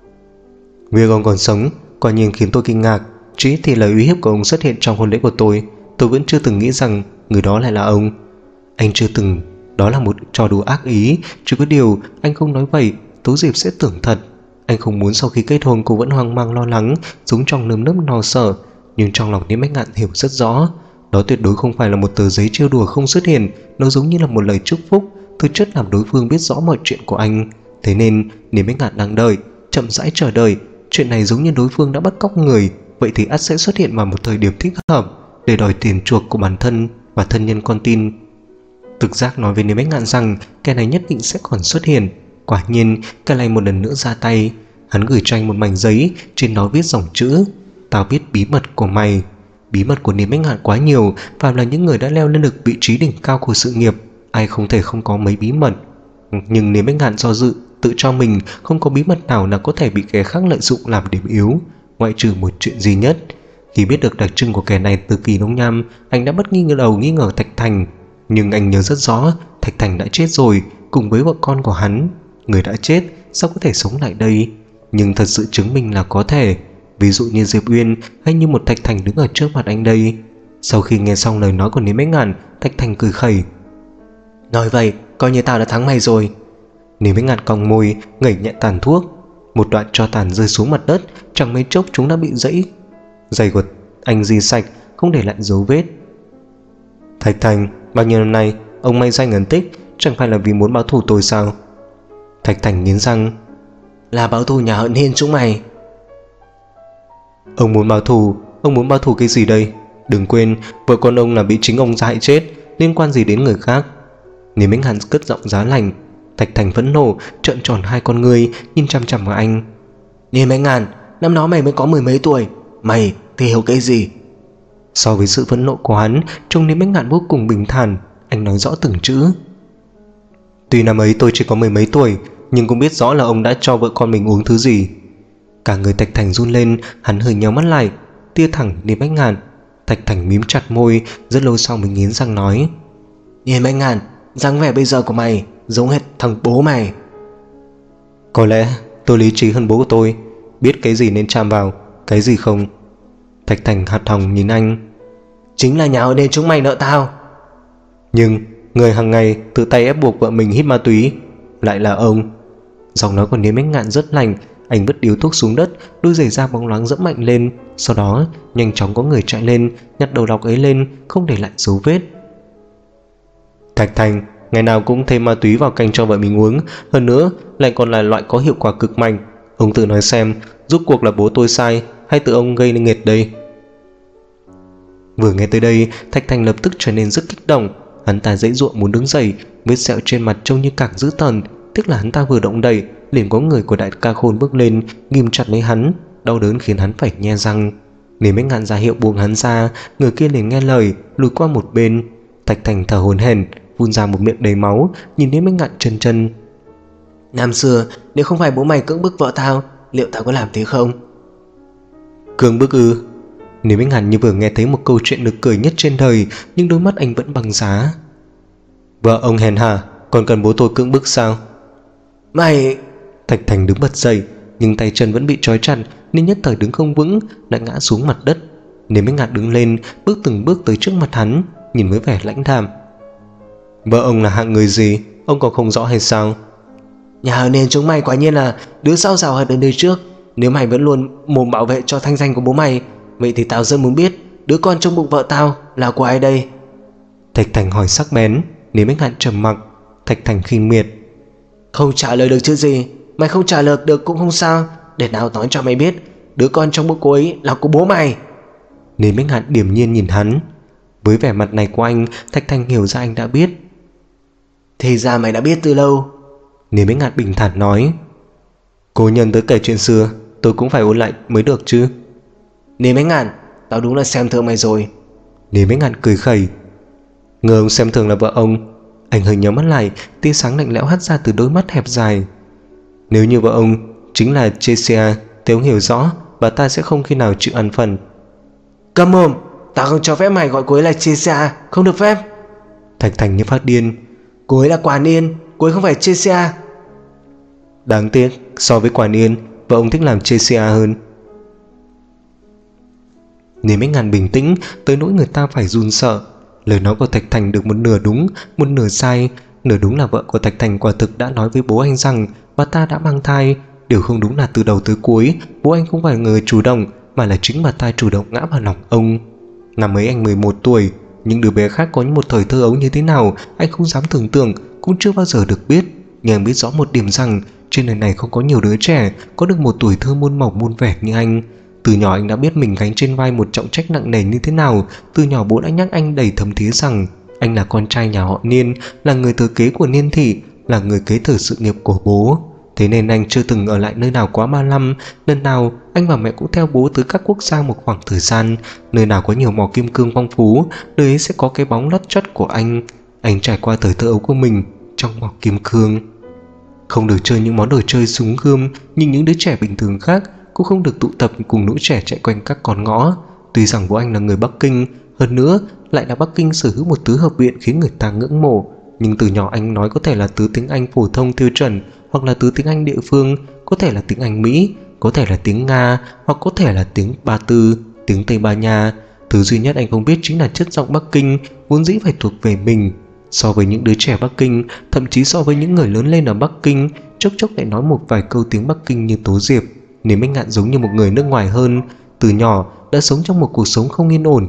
Speaker 1: Việc ông còn sống quả nhiên khiến tôi kinh ngạc. Chỉ thì lời uy hiếp của ông xuất hiện trong hôn lễ của tôi vẫn chưa từng nghĩ rằng người đó lại là ông. Anh chưa từng, đó là một trò đùa ác ý. Chỉ có điều anh không nói vậy, Tố Diệp sẽ tưởng thật. Anh không muốn sau khi kết hôn cô vẫn hoang mang lo lắng, giống trong nơm nớp lo sợ. Nhưng trong lòng Niềm Mấy Ngạn hiểu rất rõ, đó tuyệt đối không phải là một tờ giấy trêu đùa không xuất hiện. Nó giống như là một lời chúc phúc, thực chất làm đối phương biết rõ mọi chuyện của anh. Thế nên Niềm Mấy Ngạn đang đợi, chậm rãi chờ đợi. Chuyện này giống như đối phương đã bắt cóc người, vậy thì ắt sẽ xuất hiện vào một thời điểm thích hợp để đòi tiền chuộc của bản thân và thân nhân con tin. Trực giác nói với Niềm Mấy Ngạn rằng kẻ này nhất định sẽ còn xuất hiện. Quả nhiên kẻ này một lần nữa ra tay. Hắn gửi cho anh một mảnh giấy, trên đó viết dòng chữ: Tao biết bí mật của mày. Bí mật của Niềm Mấy Ngạn quá nhiều, và là những người đã leo lên được vị trí đỉnh cao của sự nghiệp, ai không thể không có mấy bí mật. Nhưng Niềm Mấy Ngạn do dự, tự cho mình không có bí mật nào là có thể bị kẻ khác lợi dụng làm điểm yếu, ngoại trừ một chuyện duy nhất. Khi biết được đặc trưng của kẻ này từ Kỳ Đông Nham, anh đã bất nghi ngờ Thạch Thành. Nhưng anh nhớ rất rõ Thạch Thành đã chết rồi, cùng với vợ con của hắn. Người đã chết sao có thể sống lại đây? Nhưng thật sự chứng minh là có thể, ví dụ như Diệp Uyên hay như một Thạch Thành đứng ở trước mặt anh đây. Sau khi nghe xong lời nói của Niềm Mấy Ngạn, Thạch Thành cười khẩy: Nói vậy coi như tao đã thắng mày rồi. Niềm Mấy Ngạn cong môi, ngẩng nhẹ tàn thuốc. Một đoạn tro tàn rơi xuống mặt đất, chẳng mấy chốc chúng đã bị giày của anh di sạch, không để lại dấu vết. Thạch Thành, bao nhiêu năm nay ông may danh ẩn tích, chẳng phải là vì muốn báo thù tôi sao? Thạch Thành nghiến răng: Là báo thù nhà Hận Hiên chúng mày. Ông muốn báo thù cái gì đây? Đừng quên vợ con ông là bị chính ông hại chết, liên quan gì đến người khác? Niềm Mấy Ngạn cất giọng giá lạnh. Thạch Thành phẫn nộ, trợn tròn hai con ngươi nhìn chằm chằm vào anh. Niềm Mấy Ngạn, năm đó mày mới có 10 mấy tuổi, mày thì hiểu cái gì? So với sự phẫn nộ của hắn, trông Niềm Mấy Ngạn vô cùng bình thản. Anh nói rõ từng chữ: Tuy năm ấy tôi chỉ có 10 mấy tuổi, nhưng cũng biết rõ là ông đã cho vợ con mình uống thứ gì. Cả người Thạch Thành run lên, hắn hơi nheo mắt lại, tia thẳng Niềm Mấy Ngạn. Thạch Thành mím chặt môi, rất lâu sau mới nghiến răng nói: Niềm Mấy Ngạn, dáng vẻ bây giờ của mày giống hết thằng bố mày. Có lẽ
Speaker 3: Tôi lý trí hơn bố của tôi, biết cái gì nên chạm vào, cái gì không. Thạch Thành hạt hòng nhìn anh.
Speaker 1: Chính là nhà họ nên chúng mày nợ tao.
Speaker 3: Nhưng người hàng ngày tự tay ép buộc vợ mình hít ma túy lại là ông. Giọng nói của Niêm Bách Ngạn rất lành. Anh vứt điếu thuốc xuống đất, đôi giày da bóng loáng dẫm mạnh lên. Sau đó nhanh chóng có người chạy lên, nhặt đầu lọc ấy lên, không để lại dấu vết. Thạch Thành ngày nào cũng thêm ma túy vào canh cho vợ mình uống, hơn nữa lại còn là loại có hiệu quả cực mạnh. Ông tự nói xem, rốt cuộc là bố tôi sai hay tự ông gây nên nghiệt đây? Vừa nghe tới đây, Thạch Thành lập tức trở nên rất kích động. Hắn ta giãy giụa muốn đứng dậy, vết sẹo trên mặt trông như càng dữ tợn. Tiếc là hắn ta vừa động đậy, liền có người của Đại Ca Khôn bước lên, ghim chặt lấy hắn, đau đớn khiến hắn phải nhe răng. Niêm Bách Ngạn ra hiệu buông hắn ra, người kia liền nghe lời, lùi qua một bên. Thạch Thành thở hổn hển, phun ra một miệng đầy máu, nhìn Niêm Bách Ngạn chân chân.
Speaker 1: Năm xưa, nếu không phải bố mày cưỡng bức vợ tao, liệu tao có làm thế không?
Speaker 3: Cưỡng bức ư? Niêm Bách Ngạn như vừa nghe thấy một câu chuyện nực cười nhất trên đời, nhưng đôi mắt anh vẫn băng giá. Vợ ông hèn hà, còn cần bố tôi cưỡng bức sao?
Speaker 1: Mày...
Speaker 3: Thạch Thành đứng bật dậy, nhưng tay chân vẫn bị trói chặt nên nhất thời đứng không vững, đã ngã xuống mặt đất. Niêm Bách Ngạn đứng lên, bước từng bước tới trước mặt hắn, nhìn với vẻ lãnh đạm. Vợ ông là hạng người gì, ông còn không rõ hay sao?
Speaker 1: Nhà họ nên chúng mày quả nhiên là đứa sau rào hơn đời trước. Nếu mày vẫn luôn mồm bảo vệ cho thanh danh của bố mày, vậy thì tao rất muốn biết đứa con trong bụng vợ tao là của ai đây?
Speaker 3: Thạch Thành hỏi sắc bén. Niêm Bách Ngạn trầm mặc. Thạch Thành khinh miệt.
Speaker 1: Không trả lời được chứ gì. Mày không trả lời được cũng không sao, để nào nói cho mày biết đứa con trong bụng cô ấy là của bố mày.
Speaker 3: Niêm Bách Ngạn điềm nhiên nhìn hắn. Với vẻ mặt này của anh, Thạch Thành hiểu ra anh đã biết.
Speaker 1: Thì ra mày đã biết từ lâu.
Speaker 3: Niêm Bách Ngạn bình thản nói. Cố nhân tới kể chuyện xưa, tôi cũng phải ôn lại mới được chứ.
Speaker 1: Niêm Bách Ngạn, tao đúng là xem thường mày rồi.
Speaker 3: Niêm Bách Ngạn cười khẩy. Ngờ ông xem thường là vợ ông. Anh hơi nhắm mắt lại, tia sáng lạnh lẽo hắt ra từ đôi mắt hẹp dài. Nếu như vợ ông chính là Chesia thì ông hiểu rõ bà ta sẽ không khi nào chịu ăn phần.
Speaker 1: Câm mồm, tao không cho phép mày gọi cô ấy là Chesia, không được phép.
Speaker 3: Thạch Thành như phát điên.
Speaker 1: Cô ấy là Quản Yên, cô ấy không phải Chesia.
Speaker 3: Đáng tiếc, so với Quản Yên, vợ ông thích làm Chesia hơn. Niêm Bách Ngạn bình tĩnh tới nỗi người ta phải run sợ. Lời nói của Thạch Thành được một nửa đúng, một nửa sai. Nửa đúng là vợ của Thạch Thành quả thực đã nói với bố anh rằng bà ta đã mang thai. Điều không đúng là từ đầu tới cuối bố anh không phải người chủ động, mà là chính bà ta chủ động ngã vào lòng ông. Năm ấy anh 11 tuổi, những đứa bé khác có một thời thơ ấu như thế nào anh không dám tưởng tượng, cũng chưa bao giờ được biết. Nhưng anh biết rõ một điểm rằng trên đời này không có nhiều đứa trẻ có được một tuổi thơ muôn màu muôn vẻ như anh. Từ nhỏ anh đã biết mình gánh trên vai một trọng trách nặng nề như thế nào. Từ nhỏ bố đã nhắc anh đầy thấm thía rằng anh là con trai nhà họ Niên, là người thừa kế của Niên thị, là người kế thừa sự nghiệp của bố. Thế nên anh chưa từng ở lại nơi nào quá 3 năm. Lần nào anh và mẹ cũng theo bố tới các quốc gia một khoảng thời gian. Nơi nào có nhiều mỏ kim cương phong phú, nơi ấy sẽ có cái bóng lót chất của anh. Anh trải qua thời thơ ấu của mình trong mỏ kim cương. Không được chơi những món đồ chơi súng gươm như những đứa trẻ bình thường khác, cũng không được tụ tập cùng lũ trẻ chạy quanh các con ngõ. Tuy rằng bố anh là người Bắc Kinh, hơn nữa lại là Bắc Kinh sở hữu một tứ hợp viện khiến người ta ngưỡng mộ, nhưng từ nhỏ anh nói có thể là tứ tiếng Anh phổ thông tiêu chuẩn, hoặc là tứ tiếng Anh địa phương, có thể là tiếng Anh Mỹ, có thể là tiếng Nga, hoặc có thể là tiếng Ba Tư, tiếng Tây Ban Nha. Thứ duy nhất anh không biết chính là chất giọng Bắc Kinh vốn dĩ phải thuộc về mình. So với những đứa trẻ Bắc Kinh, thậm chí so với những người lớn lên ở Bắc Kinh, chốc chốc lại nói một vài câu tiếng Bắc Kinh như Tố Diệp. Niêm Bách Ngạn giống như một người nước ngoài hơn, từ nhỏ đã sống trong một cuộc sống không yên ổn.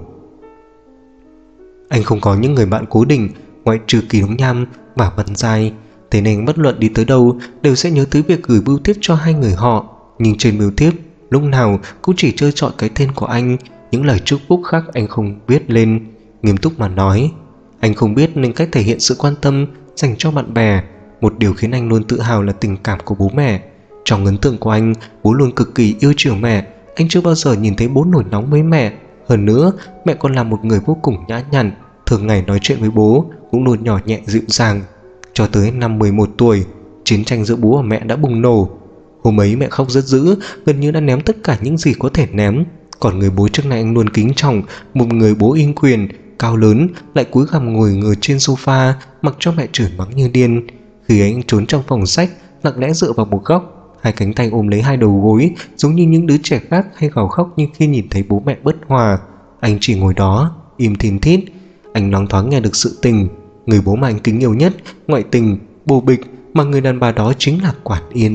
Speaker 3: Anh không có những người bạn cố định, ngoại trừ Kỳ Đống Nham và Văn Giai. Thế nên bất luận đi tới đâu đều sẽ nhớ tới việc gửi bưu thiếp cho hai người họ. Nhưng trên bưu thiếp lúc nào cũng chỉ chơi trọi cái tên của anh. Những lời chúc phúc khác anh không viết lên. Nghiêm túc mà nói, anh không biết nên cách thể hiện sự quan tâm dành cho bạn bè. Một điều khiến anh luôn tự hào là tình cảm của bố mẹ. Trong ấn tượng của anh, bố luôn cực kỳ yêu chiều mẹ. Anh chưa bao giờ nhìn thấy bố nổi nóng với mẹ. Hơn nữa, mẹ còn là một người vô cùng nhã nhặn. Thường ngày nói chuyện với bố cũng luôn nhỏ nhẹ dịu dàng. Cho tới năm 11 tuổi, chiến tranh giữa bố và mẹ đã bùng nổ. Hôm ấy mẹ khóc rất dữ, gần như đã ném tất cả những gì có thể ném. Còn người bố trước này anh luôn kính trọng, một người bố uy quyền, cao lớn, lại cúi gằm ngồi ngửa trên sofa, mặc cho mẹ chửi mắng như điên. Khi anh trốn trong phòng sách, lặng lẽ dựa vào một góc,
Speaker 1: hai cánh tay ôm lấy hai đầu gối, giống như những đứa trẻ khác hay gào khóc như khi nhìn thấy bố mẹ bất hòa. Anh chỉ ngồi đó, im thìn thít. Anh loáng thoáng nghe được sự tình. Người bố mà anh kính yêu nhất, ngoại tình, bồ bịch, mà người đàn bà đó chính là Quản Yên.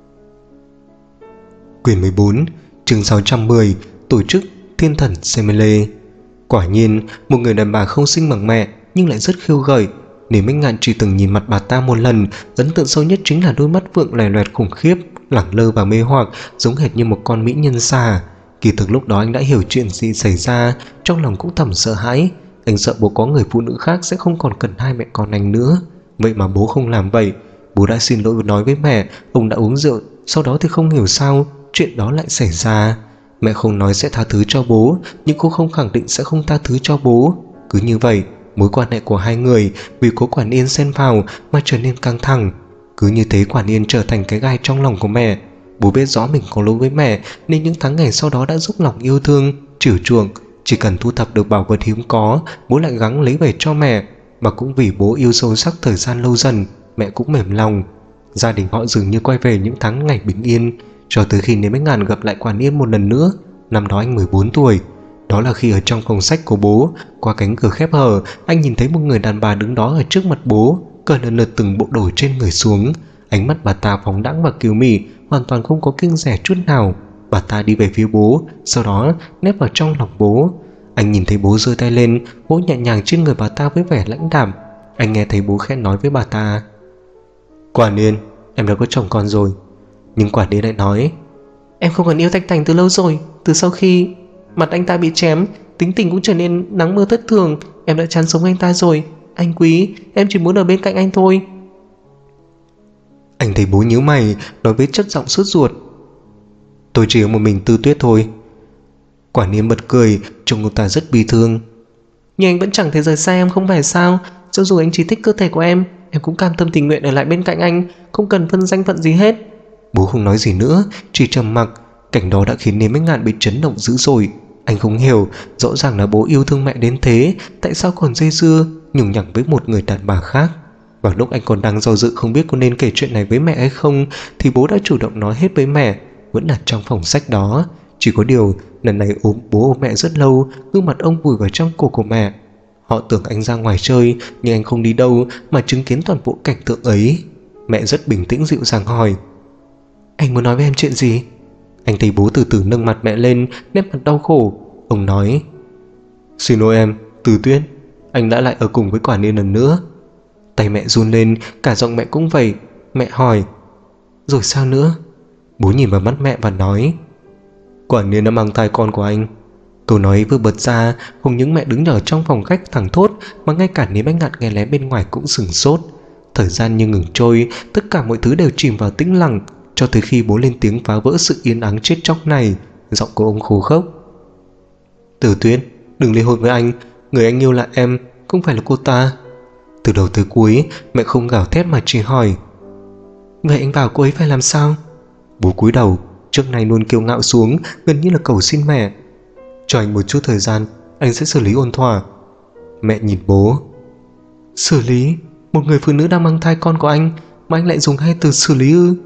Speaker 1: Quyển 14, chương 610, tổ chức Thiên Thần Semele. Quả nhiên, một người đàn bà không sinh bằng mẹ nhưng lại rất khiêu gợi. Nếu Minh Ngạn chỉ từng nhìn mặt bà ta một lần, ấn tượng sâu nhất chính là đôi mắt phượng lè loẹt khủng khiếp, lẳng lơ và mê hoặc, giống hệt như một con mỹ nhân xà. Kỳ thực lúc đó anh đã hiểu chuyện gì xảy ra, trong lòng cũng thầm sợ hãi. Anh sợ bố có người phụ nữ khác sẽ không còn cần hai mẹ con anh nữa. Vậy mà bố không làm vậy. Bố đã xin lỗi nói với mẹ ông đã uống rượu, sau đó thì không hiểu sao chuyện đó lại xảy ra. Mẹ không nói sẽ tha thứ cho bố, nhưng cô không khẳng định sẽ không tha thứ cho bố. Cứ như vậy, mối quan hệ của hai người vì có Quản Yên xen vào mà trở nên căng thẳng. Cứ như thế Quản Yên trở thành cái gai trong lòng của mẹ. Bố biết rõ mình có lỗi với mẹ nên những tháng ngày sau đó đã dốc lòng yêu thương, chiều chuộng. Chỉ cần thu thập được bảo vật hiếm có, bố lại gắng lấy về cho mẹ. Mà cũng vì bố yêu sâu sắc thời gian lâu dần, mẹ cũng mềm lòng. Gia đình họ dường như quay về những tháng ngày bình yên, cho tới khi Niêm Bách Ngạn gặp lại Quản Yên một lần nữa. Năm đó anh 14 tuổi. Đó là khi ở trong phòng sách của bố, qua cánh cửa khép hở, anh nhìn thấy một người đàn bà đứng đó ở trước mặt bố, cởi lần lượt từng bộ đồ trên người xuống. Ánh mắt bà ta phóng đãng và kiều mị, hoàn toàn không có kiêng dè chút nào. Bà ta đi về phía bố, sau đó nép vào trong lòng bố. Anh nhìn thấy bố giơ tay lên, vỗ nhẹ nhàng trên người bà ta với vẻ lãnh đạm. Anh nghe thấy bố khẽ nói với bà ta: "Quản Yên, em đã có chồng con rồi." Nhưng Quản Yên lại nói: "Em không còn yêu Thanh Thành từ lâu rồi. Từ sau khi mặt anh ta bị chém, tính tình cũng trở nên nắng mưa thất thường. Em đã chán sống anh ta rồi. Anh quý, em chỉ muốn ở bên cạnh anh thôi." Anh thấy bố nhíu mày, nói với chất giọng sốt ruột: "Tôi chỉ có một mình Tư Tuyết thôi." Quản Yên bật cười, trông cô ta rất bi thương: "Nhưng anh vẫn chẳng thể rời xa em không phải sao? Cho dù anh chỉ thích cơ thể của em cũng cam tâm tình nguyện ở lại bên cạnh anh, không cần phân danh phận gì hết." Bố không nói gì nữa, chỉ trầm mặc. Cảnh đó đã khiến Niêm Bách Ngạn bị chấn động dữ dội. Anh không hiểu, rõ ràng là bố yêu thương mẹ đến thế, tại sao còn dây dưa nhùng nhằng với một người đàn bà khác. Vào lúc anh còn đang do dự không biết có nên kể chuyện này với mẹ hay không, thì bố đã chủ động nói hết với mẹ, vẫn đặt trong phòng sách đó. Chỉ có điều lần này bố ôm mẹ rất lâu, gương mặt ông vùi vào trong cổ của mẹ. Họ tưởng anh ra ngoài chơi, nhưng anh không đi đâu mà chứng kiến toàn bộ cảnh tượng ấy. Mẹ rất bình tĩnh dịu dàng hỏi: "Anh muốn nói với em chuyện gì?" Anh thấy bố từ từ nâng mặt mẹ lên, nét mặt đau khổ. Ông nói: "Xin lỗi em, Từ Tuyết, anh đã lại ở cùng với Quản Yên lần nữa." Tay mẹ run lên, cả giọng mẹ cũng vậy. Mẹ hỏi: "Rồi sao nữa?" Bố nhìn vào mắt mẹ và nói: "Quản Yên đã mang thai con của anh." Câu nói vừa bật ra, không những mẹ đứng ở trong phòng khách thẳng thốt, mà ngay cả Niêm Bách Ngạn nghe lén bên ngoài cũng sửng sốt. Thời gian như ngừng trôi, tất cả mọi thứ đều chìm vào tĩnh lặng, cho tới khi bố lên tiếng phá vỡ sự yên ắng chết chóc này. Giọng của ông khô khốc: "Từ Tuyết, đừng ly hôn với anh. Người anh yêu là em, không phải là cô ta." Từ đầu tới cuối, mẹ không gào thét mà chỉ hỏi: "Vậy anh bảo cô ấy phải làm sao?" Bố cúi đầu, trước nay luôn kiêu ngạo xuống, gần như là cầu xin mẹ: "Cho anh một chút thời gian, anh sẽ xử lý ổn thỏa." Mẹ nhìn bố: "Xử lý? Một người phụ nữ đang mang thai con của anh mà anh lại dùng hai từ xử lý ư?"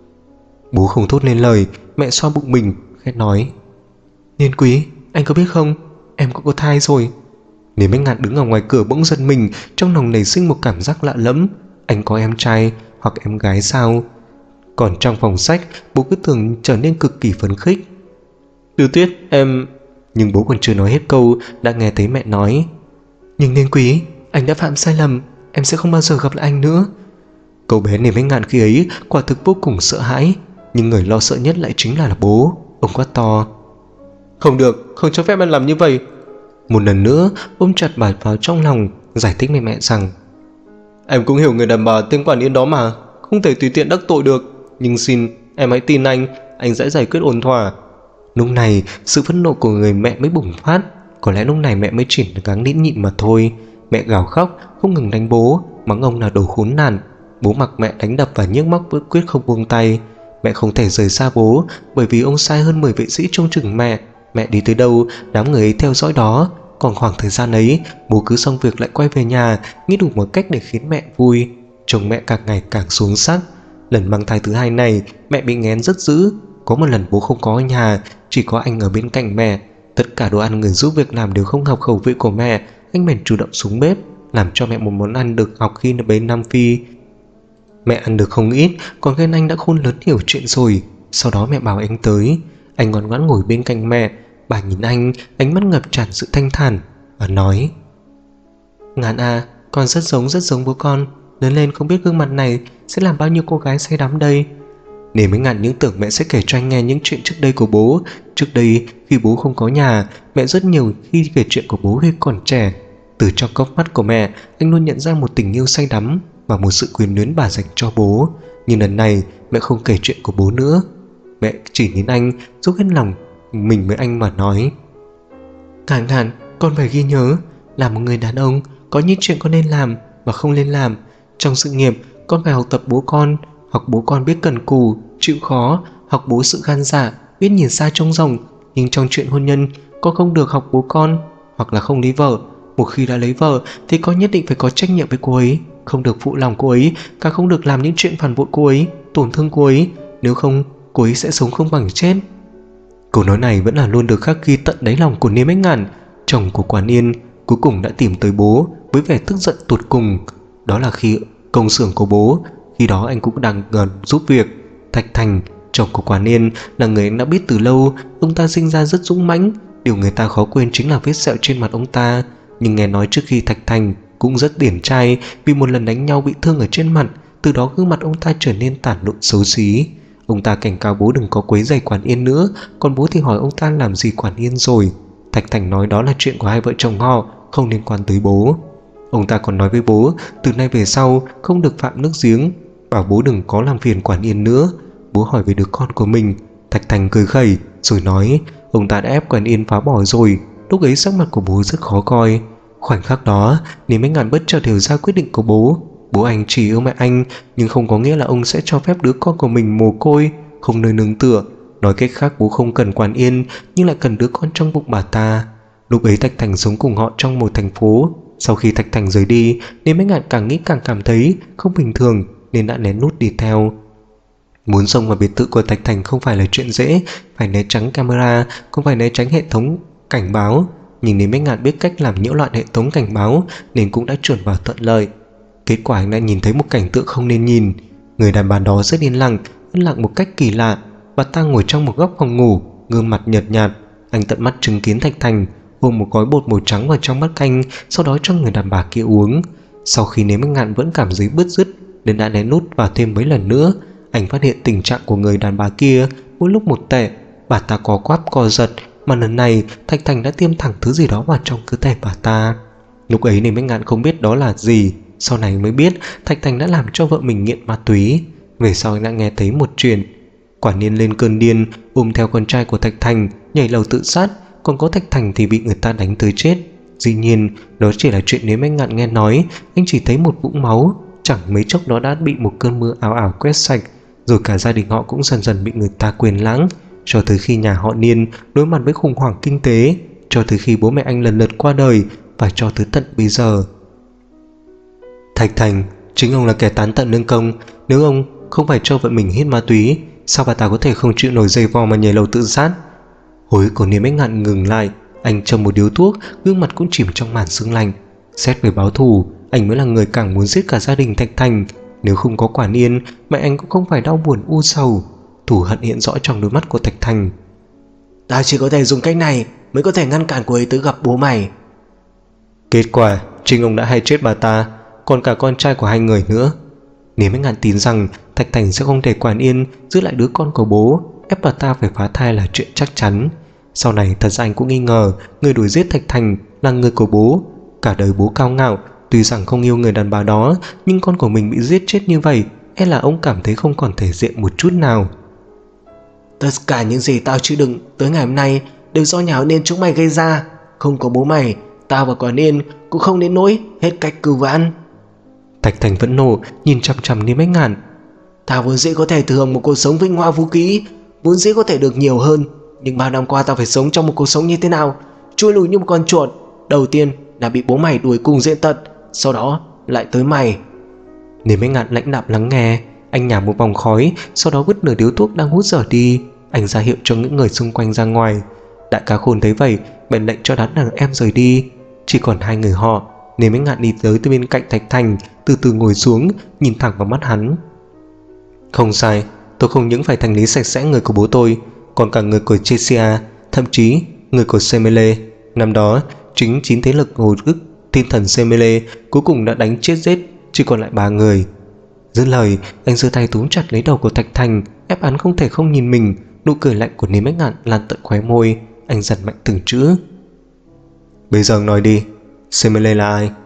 Speaker 1: Bố không thốt lên lời. Mẹ xoa bụng mình, khẽ nói: "Niên Quý, anh có biết không, em cũng có thai rồi." Niêm Bách Ngạn đứng ở ngoài cửa bỗng giật mình, trong lòng nảy sinh một cảm giác lạ lẫm. Anh có em trai hoặc em gái sao? Còn trong phòng sách, bố cứ tưởng trở nên cực kỳ phấn khích: "Từ Tuyết, em..." Nhưng bố còn chưa nói hết câu đã nghe thấy mẹ nói: "Nhưng Niên Quý, anh đã phạm sai lầm, em sẽ không bao giờ gặp lại anh nữa." Cậu bé Niêm Bách Ngạn khi ấy quả thực vô cùng sợ hãi, nhưng người lo sợ nhất lại chính là bố. Ông quát to: "Không được, không cho phép em làm như vậy." Một lần nữa ôm chặt bà vào trong lòng, giải thích với mẹ rằng: "Em cũng hiểu người đàn bà tên Quản Yên đó mà, không thể tùy tiện đắc tội được. Nhưng xin em hãy tin anh sẽ giải quyết ổn thỏa." Lúc này sự phẫn nộ của người mẹ mới bùng phát. Có lẽ lúc này mẹ mới chỉ gắng nhịn nhịn mà thôi. Mẹ gào khóc, không ngừng đánh bố, mắng ông là đồ khốn nạn. Bố mặc mẹ đánh đập và nhức móc vẫn quyết không buông tay. Mẹ không thể rời xa bố, bởi vì ông sai hơn 10 vệ sĩ trông chừng mẹ. Mẹ đi tới đâu, đám người ấy theo dõi đó. Còn khoảng thời gian ấy, bố cứ xong việc lại quay về nhà, nghĩ đủ một cách để khiến mẹ vui. Chồng mẹ càng ngày càng xuống sắc. Lần mang thai thứ hai này mẹ bị nghén rất dữ. Có một lần bố không có ở nhà, chỉ có anh ở bên cạnh mẹ. Tất cả đồ ăn người giúp việc làm đều không hợp khẩu vị của mẹ. Anh bèn chủ động xuống bếp làm cho mẹ một món ăn được học khi ở bên Nam Phi. Mẹ ăn được không ít, còn ghen anh đã khôn lớn hiểu chuyện rồi. Sau đó mẹ bảo anh tới. Anh ngoan ngoãn ngồi bên cạnh mẹ. Bà nhìn anh, ánh mắt ngập tràn sự thanh thản và nói: Ngạn à, con rất giống bố con. Lớn lên không biết gương mặt này sẽ làm bao nhiêu cô gái say đắm đây. Nếu mấy Ngạn những tưởng mẹ sẽ kể cho anh nghe những chuyện trước đây của bố. Trước đây khi bố không có nhà, mẹ rất nhiều khi kể chuyện của bố khi còn trẻ. Từ trong cốc mắt của mẹ, anh luôn nhận ra một tình yêu say đắm và một sự quyến luyến bà dành cho bố. Nhưng lần này mẹ không kể chuyện của bố nữa. Mẹ chỉ đến anh, giúp hết lòng mình với anh mà nói: Ngạn, con phải ghi nhớ, là một người đàn ông có những chuyện con nên làm và không nên làm. Trong sự nghiệp con phải học tập bố con. Học bố con biết cần cù, chịu khó. Học bố sự gan dạ, biết nhìn xa trông rộng. Nhưng trong chuyện hôn nhân, con không được học bố con, hoặc là không lấy vợ. Một khi đã lấy vợ thì con nhất định phải có trách nhiệm với cô ấy, không được phụ lòng cô ấy, càng không được làm những chuyện phản bội cô ấy, tổn thương cô ấy. Nếu không, cô ấy sẽ sống không bằng chết. Câu nói này vẫn là luôn được khắc ghi tận đáy lòng của Niêm Bách Ngạn. Chồng của Quản Yên cuối cùng đã tìm tới bố với vẻ tức giận tột cùng. Đó là khi công xưởng của bố, khi đó anh cũng đang gần giúp việc. Thạch Thành, chồng của Quản Yên, là người anh đã biết từ lâu. Ông ta sinh ra rất dũng mãnh. Điều người ta khó quên chính là vết sẹo trên mặt ông ta. Nhưng nghe nói trước khi Thạch Thành cũng rất điển trai, vì một lần đánh nhau bị thương ở trên mặt, từ đó gương mặt ông ta trở nên tàn lụn xấu xí. Ông ta cảnh cáo bố đừng có quấy rầy Quản Yên nữa, còn bố thì hỏi ông ta làm gì Quản Yên rồi. Thạch Thành nói đó là chuyện của hai vợ chồng họ, không liên quan tới bố. Ông ta còn nói với bố từ nay về sau không được phạm nước giếng, bảo bố đừng có làm phiền Quản Yên nữa. Bố hỏi về đứa con của mình. Thạch Thành cười khẩy rồi nói ông ta đã ép Quản Yên phá bỏ rồi. Lúc ấy sắc mặt của bố rất khó coi. Khoảnh khắc đó, Niêm Bách Ngạn bất chợt hiểu ra quyết định của bố. Bố anh chỉ yêu mẹ anh, nhưng không có nghĩa là ông sẽ cho phép đứa con của mình mồ côi, không nơi nương tựa. Nói cách khác, bố không cần Quản Yên, nhưng lại cần đứa con trong bụng bà ta. Lúc ấy Thạch Thành sống cùng họ trong một thành phố. Sau khi Thạch Thành rời đi, Niêm Bách Ngạn càng nghĩ càng cảm thấy không bình thường, nên đã lén lút đi theo. Muốn xông vào biệt thự của Thạch Thành không phải là chuyện dễ, phải né tránh camera, cũng phải né tránh hệ thống cảnh báo. Nhưng Niêm Bách Ngạn biết cách làm nhiễu loạn hệ thống cảnh báo, nên cũng đã chuẩn vào thuận lợi. Kết quả anh đã nhìn thấy một cảnh tượng không nên nhìn. Người đàn bà đó rất yên lặng một cách kỳ lạ. Bà ta ngồi trong một góc phòng ngủ, gương mặt nhợt nhạt. Anh tận mắt chứng kiến Thạch Thành ôm một gói bột màu trắng vào trong bát canh, sau đó cho người đàn bà kia uống. Sau khi Niêm Bách Ngạn vẫn cảm thấy bứt rứt, nên đã lén lút vào thêm mấy lần nữa. Anh phát hiện tình trạng của người đàn bà kia mỗi lúc một tệ. Bà ta co quắp co giật, mà lần này Thạch Thành đã tiêm thẳng thứ gì đó vào trong cơ thể bà ta. Lúc ấy Niêm Bách Ngạn không biết đó là gì. Sau này mới biết Thạch Thành đã làm cho vợ mình nghiện ma túy. Về sau anh đã nghe thấy một chuyện. Quản Yên lên cơn điên, ôm theo con trai của Thạch Thành nhảy lầu tự sát. Còn có Thạch Thành thì bị người ta đánh tới chết. Dĩ nhiên đó chỉ là chuyện Niêm Bách Ngạn nghe nói. Anh chỉ thấy một vũng máu. Chẳng mấy chốc đó đã bị một cơn mưa ảo ảo quét sạch. Rồi cả gia đình họ cũng dần dần bị người ta quên lãng. Cho tới khi nhà họ Niên đối mặt với khủng hoảng kinh tế, cho tới khi bố mẹ anh lần lượt qua đời, và cho tới tận bây giờ. Thạch Thành, chính ông là kẻ tán tận lương công. Nếu ông không phải cho vợ mình hít ma túy, sao bà ta có thể không chịu nổi dây vò mà nhảy lầu tự sát? Hối của Niêm Bách Ngạn ngừng lại. Anh châm một điếu thuốc, gương mặt cũng chìm trong màn sương lạnh. Xét về báo thù, anh mới là người càng muốn giết cả gia đình Thạch Thành. Nếu không có Quản Yên, mẹ anh cũng không phải đau buồn u sầu. Thù hận hiện rõ trong đôi mắt của Thạch Thành. Ta chỉ có thể dùng cách này mới có thể ngăn cản cô ấy tới gặp bố mày. Kết quả chính ông đã hay chết bà ta, còn cả con trai của hai người nữa. Niêm Bách Ngạn tin rằng Thạch Thành sẽ không để Quản Yên giữ lại đứa con của bố. Ép bà ta phải phá thai là chuyện chắc chắn. Sau này thật ra anh cũng nghi ngờ người đuổi giết Thạch Thành là người của bố. Cả đời bố cao ngạo, tuy rằng không yêu người đàn bà đó, nhưng con của mình bị giết chết như vậy, e là ông cảm thấy không còn thể diện một chút nào. Tất cả những gì tao chịu đựng tới ngày hôm nay đều do nhà họ Niên chúng mày gây ra. Không có bố mày, tao và Quản Yên cũng không đến nỗi hết cách cứu vãn. Thạch Thành phẫn nộ nhìn chằm chằm Niêm Bách Ngạn. Tao vốn dĩ có thể thừa hưởng một cuộc sống vinh hoa phú quý, vốn dĩ có thể được nhiều hơn, nhưng bao năm qua tao phải sống trong một cuộc sống như thế nào? Chui lùi như một con chuột. Đầu tiên là bị bố mày đuổi cùng diện tật, sau đó lại tới mày. Niêm Bách Ngạn lãnh đạm lắng nghe. Anh nhả một vòng khói, sau đó vứt nửa điếu thuốc đang hút dở đi. Anh ra hiệu cho những người xung quanh ra ngoài. Đại cá Khôn thấy vậy bèn lệnh cho đám đàn em rời đi. Chỉ còn hai người họ, nên mấy ngạn đi tới bên cạnh Thạch Thành, từ từ ngồi xuống, nhìn thẳng vào mắt hắn. Không sai, tôi không những phải thanh lý sạch sẽ người của bố tôi, còn cả người của Chesia, thậm chí người của Semele. Năm đó, chính 9 thế lực hồi ức thiên thần Semele cuối cùng đã đánh chết giết, chỉ còn lại 3 người. Dứt lời, anh giơ tay túm chặt lấy đầu của Thạch Thành, ép hắn không thể không nhìn mình. Nụ cười lạnh của Niêm Bách Ngạn lan tận khóe môi. Anh giật mạnh từng chữ. Bây giờ nói đi, Semele là ai?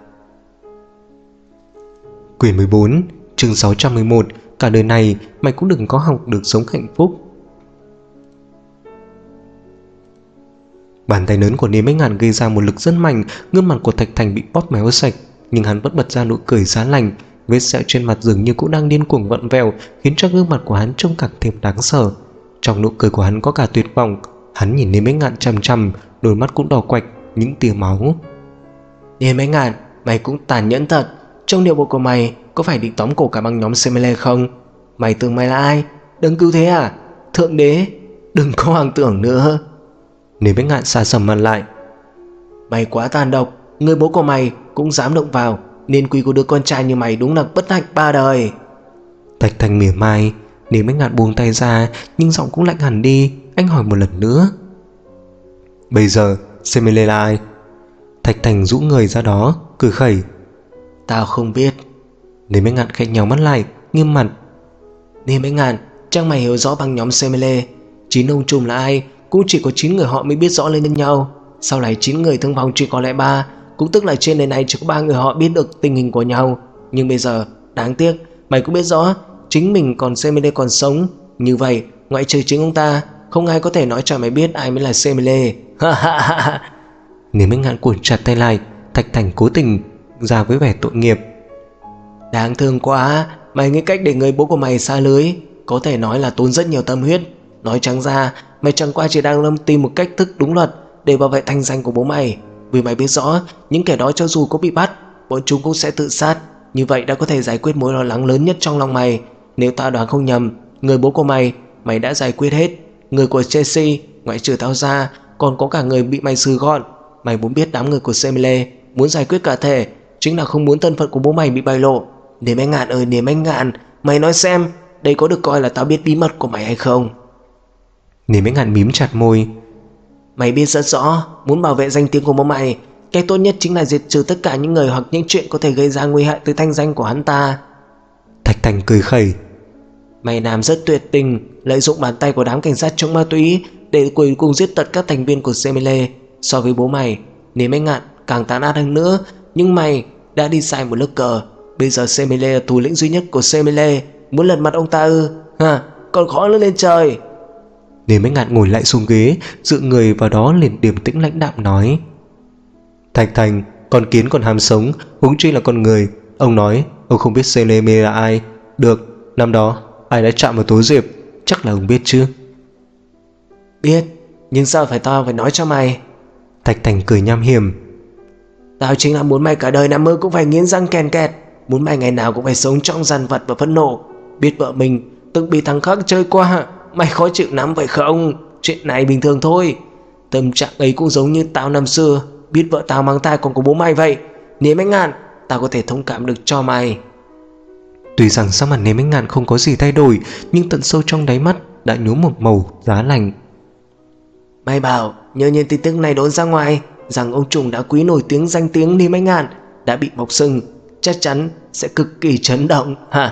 Speaker 1: Quyển 14, chương 611. Cả đời này mày cũng đừng có học được sống hạnh phúc. Bàn tay lớn của Niêm Bách Ngạn gây ra một lực rất mạnh, gương mặt của Thạch Thành bị bóp méo sạch, nhưng hắn vẫn bật ra nụ cười giá lành. Vết sẹo trên mặt dường như cũng đang điên cuồng vặn vẹo, khiến cho gương mặt của hắn trông càng thêm đáng sợ. Trong nụ cười của hắn có cả tuyệt vọng. Hắn nhìn Niêm Bách Ngạn chằm chằm, đôi mắt cũng đỏ quạch những tia máu.
Speaker 3: Niêm Bách Ngạn, mày cũng tàn nhẫn thật. Trong điệu bộ của mày có phải định tóm cổ cả băng nhóm Semele không? Mày tưởng mày là ai? Đừng cứu thế à? Thượng đế, đừng có hoang tưởng nữa.
Speaker 1: Niêm Bách Ngạn xa sầm mặt lại.
Speaker 3: Mày quá tàn độc, người bố của mày cũng dám động vào. Nên quý của đứa con trai như mày đúng là bất hạnh 3 đời.
Speaker 1: Thạch Thành mỉa mai. Niêm Bách Ngạn buông tay ra, nhưng giọng cũng lạnh hẳn đi. Anh hỏi một lần nữa. Bây giờ Semele là ai? Thạch Thành rũ người ra đó, cười khẩy.
Speaker 3: Tao không biết.
Speaker 1: Niêm Bách Ngạn khẽ nhíu mắt lại, nghiêm mặt.
Speaker 3: Niêm Bách Ngạn, chắc mày hiểu rõ băng nhóm Semele. 9 ông trùm là ai cũng chỉ có 9 người họ mới biết rõ lên nhau. Sau này 9 người thương vong chỉ còn lại 3, cũng tức là trên đời này chỉ có 3 người họ biết được tình hình của nhau. Nhưng bây giờ đáng tiếc mày cũng biết rõ chính mình còn Semele còn sống. Như vậy ngoại trừ chính ông ta, không ai có thể nói cho mày biết ai mới là Semele.
Speaker 1: Niêm Bách Ngạn cuộn chặt tay lại. Thạch Thành cố tình ra với vẻ tội nghiệp.
Speaker 3: Đáng thương quá. Mày nghĩ cách để người bố của mày xa lưới, có thể nói là tốn rất nhiều tâm huyết. Nói trắng ra, mày chẳng qua chỉ đang tìm một cách thức đúng luật để bảo vệ thanh danh của bố mày. Vì mày biết rõ những kẻ đó cho dù có bị bắt, bọn chúng cũng sẽ tự sát. Như vậy đã có thể giải quyết mối lo lắng lớn nhất trong lòng mày. Nếu tao đoán không nhầm, người bố của mày đã giải quyết hết. Người của Chelsea, ngoại trừ tao ra, còn có cả người bị mày xử gọn. Mày muốn biết đám người của Semele muốn giải quyết cả thể, chính là không muốn thân phận của bố mày bị bại lộ. Niêm Bách Ngạn ơi, Niêm Bách Ngạn, mày nói xem, đây có được coi là tao biết bí mật của mày hay không?
Speaker 1: Niêm Bách Ngạn mím chặt môi.
Speaker 3: Mày biết rất rõ, muốn bảo vệ danh tiếng của bố mày, cách tốt nhất chính là diệt trừ tất cả những người hoặc những chuyện có thể gây ra nguy hại tới thanh danh của hắn ta.
Speaker 1: Thạch Thành cười khẩy.
Speaker 3: Mày làm rất tuyệt tình, lợi dụng bàn tay của đám cảnh sát chống ma túy để cuối cùng giết tận các thành viên của Semele. So với bố mày, Niêm Bách Ngạn càng tàn ác hơn nữa. Nhưng mày đã đi sai một lớp cờ. Bây giờ Semele là thủ lĩnh duy nhất của Semele. Muốn lật mặt ông ta ư? Còn khó nữa lên trời.
Speaker 1: Niêm Bách Ngạn ngồi lại xuống ghế, dựa người vào đó liền điềm tĩnh lãnh đạm nói. Thạch Thành, con kiến còn ham sống, huống chi là con người. Ông nói ông không biết Semele là ai. Được, năm đó ai đã chạm vào Tố Diệp, chắc là ông biết chứ?
Speaker 3: Biết, nhưng sao tao phải nói cho mày?
Speaker 1: Thạch Thành cười nham hiểm.
Speaker 3: Tao chính là muốn mày cả đời nằm mơ cũng phải nghiến răng kèn kẹt. Muốn mày ngày nào cũng phải sống trong dằn vặt và phẫn nộ. Biết vợ mình từng bị thằng khác chơi qua, mày khó chịu lắm phải không? Chuyện này bình thường thôi. Tâm trạng ấy cũng giống như tao năm xưa, biết vợ tao mang thai còn có bố mày vậy. Niêm Bách Ngạn, tao có thể thông cảm được cho mày.
Speaker 1: Tuy rằng sắc mặt Niêm Bách Ngạn không có gì thay đổi, nhưng tận sâu trong đáy mắt đã nhuốm một màu giá lạnh.
Speaker 3: Mày bảo nhớ nhiên tin tức này đồn ra ngoài rằng ông trùm đã quý nổi tiếng danh tiếng Niêm Bách Ngạn đã bị mọc sừng, chắc chắn sẽ cực kỳ chấn động.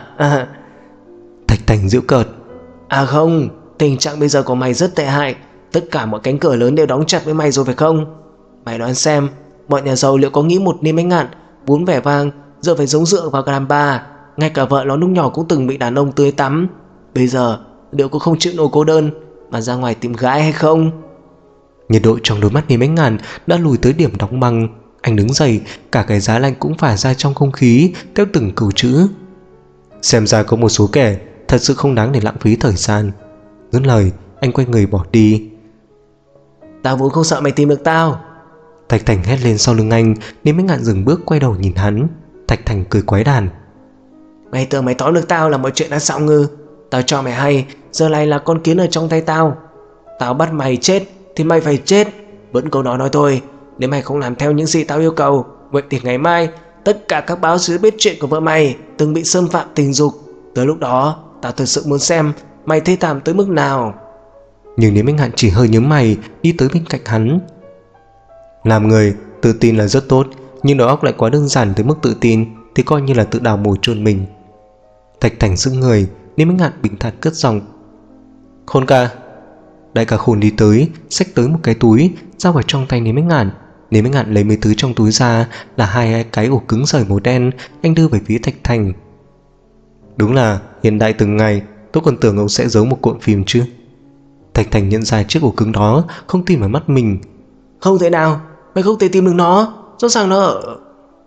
Speaker 1: Thạch Thành giễu cợt.
Speaker 3: À không, tình trạng bây giờ của mày rất tệ hại. Tất cả mọi cánh cửa lớn đều đóng chặt với mày rồi phải không? Mày đoán xem, mọi nhà giàu liệu có nghĩ một Niêm Bách Ngạn vốn vẻ vang giờ phải sống dựa vào Grand Bar. Ngay cả vợ nó lúc nhỏ cũng từng bị đàn ông tưới tắm. Bây giờ liệu có không chịu nổi cô đơn mà ra ngoài tìm gái hay không?
Speaker 1: Nhiệt độ trong đôi mắt Niêm Bách Ngạn đã lùi tới điểm đóng băng. Anh đứng dậy, cả cái giá lạnh cũng phả ra trong không khí theo từng câu chữ. Xem ra có một số kẻ thật sự không đáng để lãng phí thời gian. Dứt lời, anh quay người bỏ đi.
Speaker 3: Tao vốn không sợ mày tìm được tao.
Speaker 1: Thạch Thành hét lên sau lưng anh. Niêm Bách Ngạn dừng bước quay đầu nhìn hắn. Thạch Thành cười quái đản.
Speaker 4: Mày tưởng mày tóm được tao là mọi chuyện đã xong ngư? Tao cho mày hay, giờ này là con kiến ở trong tay tao. Tao bắt mày chết thì mày phải chết. Vẫn câu nói thôi, nếu mày không làm theo những gì tao yêu cầu, vậy thì ngày mai tất cả các báo sẽ biết chuyện của vợ mày từng bị xâm phạm tình dục. Tới lúc đó tao thực sự muốn xem mày thê thảm tới mức nào.
Speaker 1: Nhưng Lý Minh Ngạn chỉ hơi nhướng mày, đi tới bên cạnh hắn. Làm người tự tin là rất tốt, nhưng đầu óc lại quá đơn giản tới mức tự tin thì coi như là tự đào mồi chôn mình. Thạch Thành sững người, Lý Minh Ngạn bình thản cất giọng. Khôn ca. Đại ca Khôn đi tới, xách tới một cái túi, giao vào trong tay Lý Minh Ngạn. Lý Minh Ngạn lấy mấy thứ trong túi ra là hai cái ổ cứng rời màu đen, anh đưa về phía Thạch Thành. Đúng là hiện đại từng ngày, tôi còn tưởng ông sẽ giấu một cuộn phim chứ. Thạch Thành nhận ra chiếc ổ cứng đó, không tin vào mắt mình.
Speaker 4: Không thể nào, mày không thể tìm được nó, rõ ràng nó ở...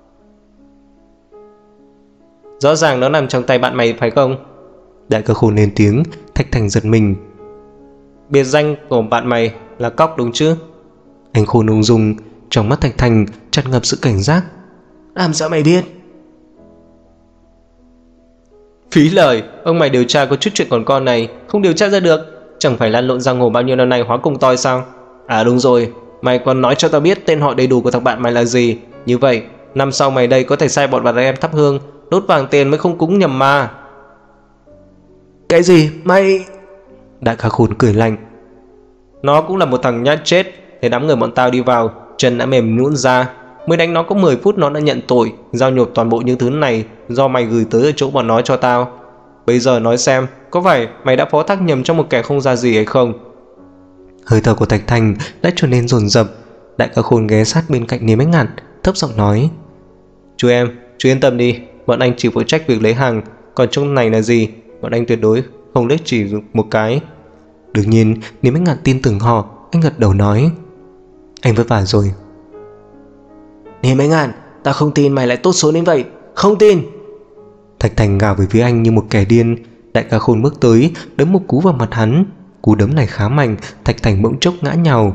Speaker 3: Rõ ràng nó nằm trong tay bạn mày phải không?
Speaker 1: Đại ca Khôn lên tiếng. Thạch Thành giật mình.
Speaker 3: Biệt danh của bạn mày là Cóc đúng chứ?
Speaker 1: Anh Khôn ung dung, trong mắt Thạch Thành tràn ngập sự cảnh giác.
Speaker 4: Làm sao mày biết?
Speaker 3: Phí lời, ông mày điều tra có chút chuyện còn con này không điều tra ra được. Chẳng phải lăn lộn giang hồ bao nhiêu năm nay hóa cùng toi sao? À đúng rồi, mày còn nói cho tao biết tên họ đầy đủ của thằng bạn mày là gì. Như vậy năm sau mày đây có thể sai bọn bạn em thắp hương, đốt vàng tiền mới không cúng nhầm mà.
Speaker 4: Cái gì? Mày...
Speaker 1: Đại ca Khôn cười lạnh.
Speaker 3: Nó cũng là một thằng nhát chết. Thế đám người bọn tao đi vào, chân đã mềm nhũn ra. Mới đánh nó có 10 phút nó đã nhận tội, giao nộp toàn bộ những thứ này do mày gửi tới ở chỗ bọn nó cho tao. Bây giờ nói xem, có phải mày đã phó thác nhầm cho một kẻ không ra gì hay không?
Speaker 1: Hơi thở của Thạch Thành đã trở nên dồn dập. Đại ca Khôn ghé sát bên cạnh Lý Minh Ngạn, thấp giọng nói.
Speaker 3: Chú em, chú yên tâm đi, bọn anh chỉ phụ trách việc lấy hàng. Còn trong này là gì, bọn anh tuyệt đối không liếc chỉ một cái.
Speaker 1: Đương nhiên Lý Minh Ngạn tin tưởng họ. Anh gật đầu nói. Anh vất vả rồi.
Speaker 4: Lý Minh Ngạn, tao không tin mày lại tốt số đến vậy. Không tin.
Speaker 1: Thạch Thành gào về phía anh như một kẻ điên. Đại ca Khôn bước tới, đấm một cú vào mặt hắn. Cú đấm này khá mạnh, Thạch Thành bỗng chốc ngã nhào.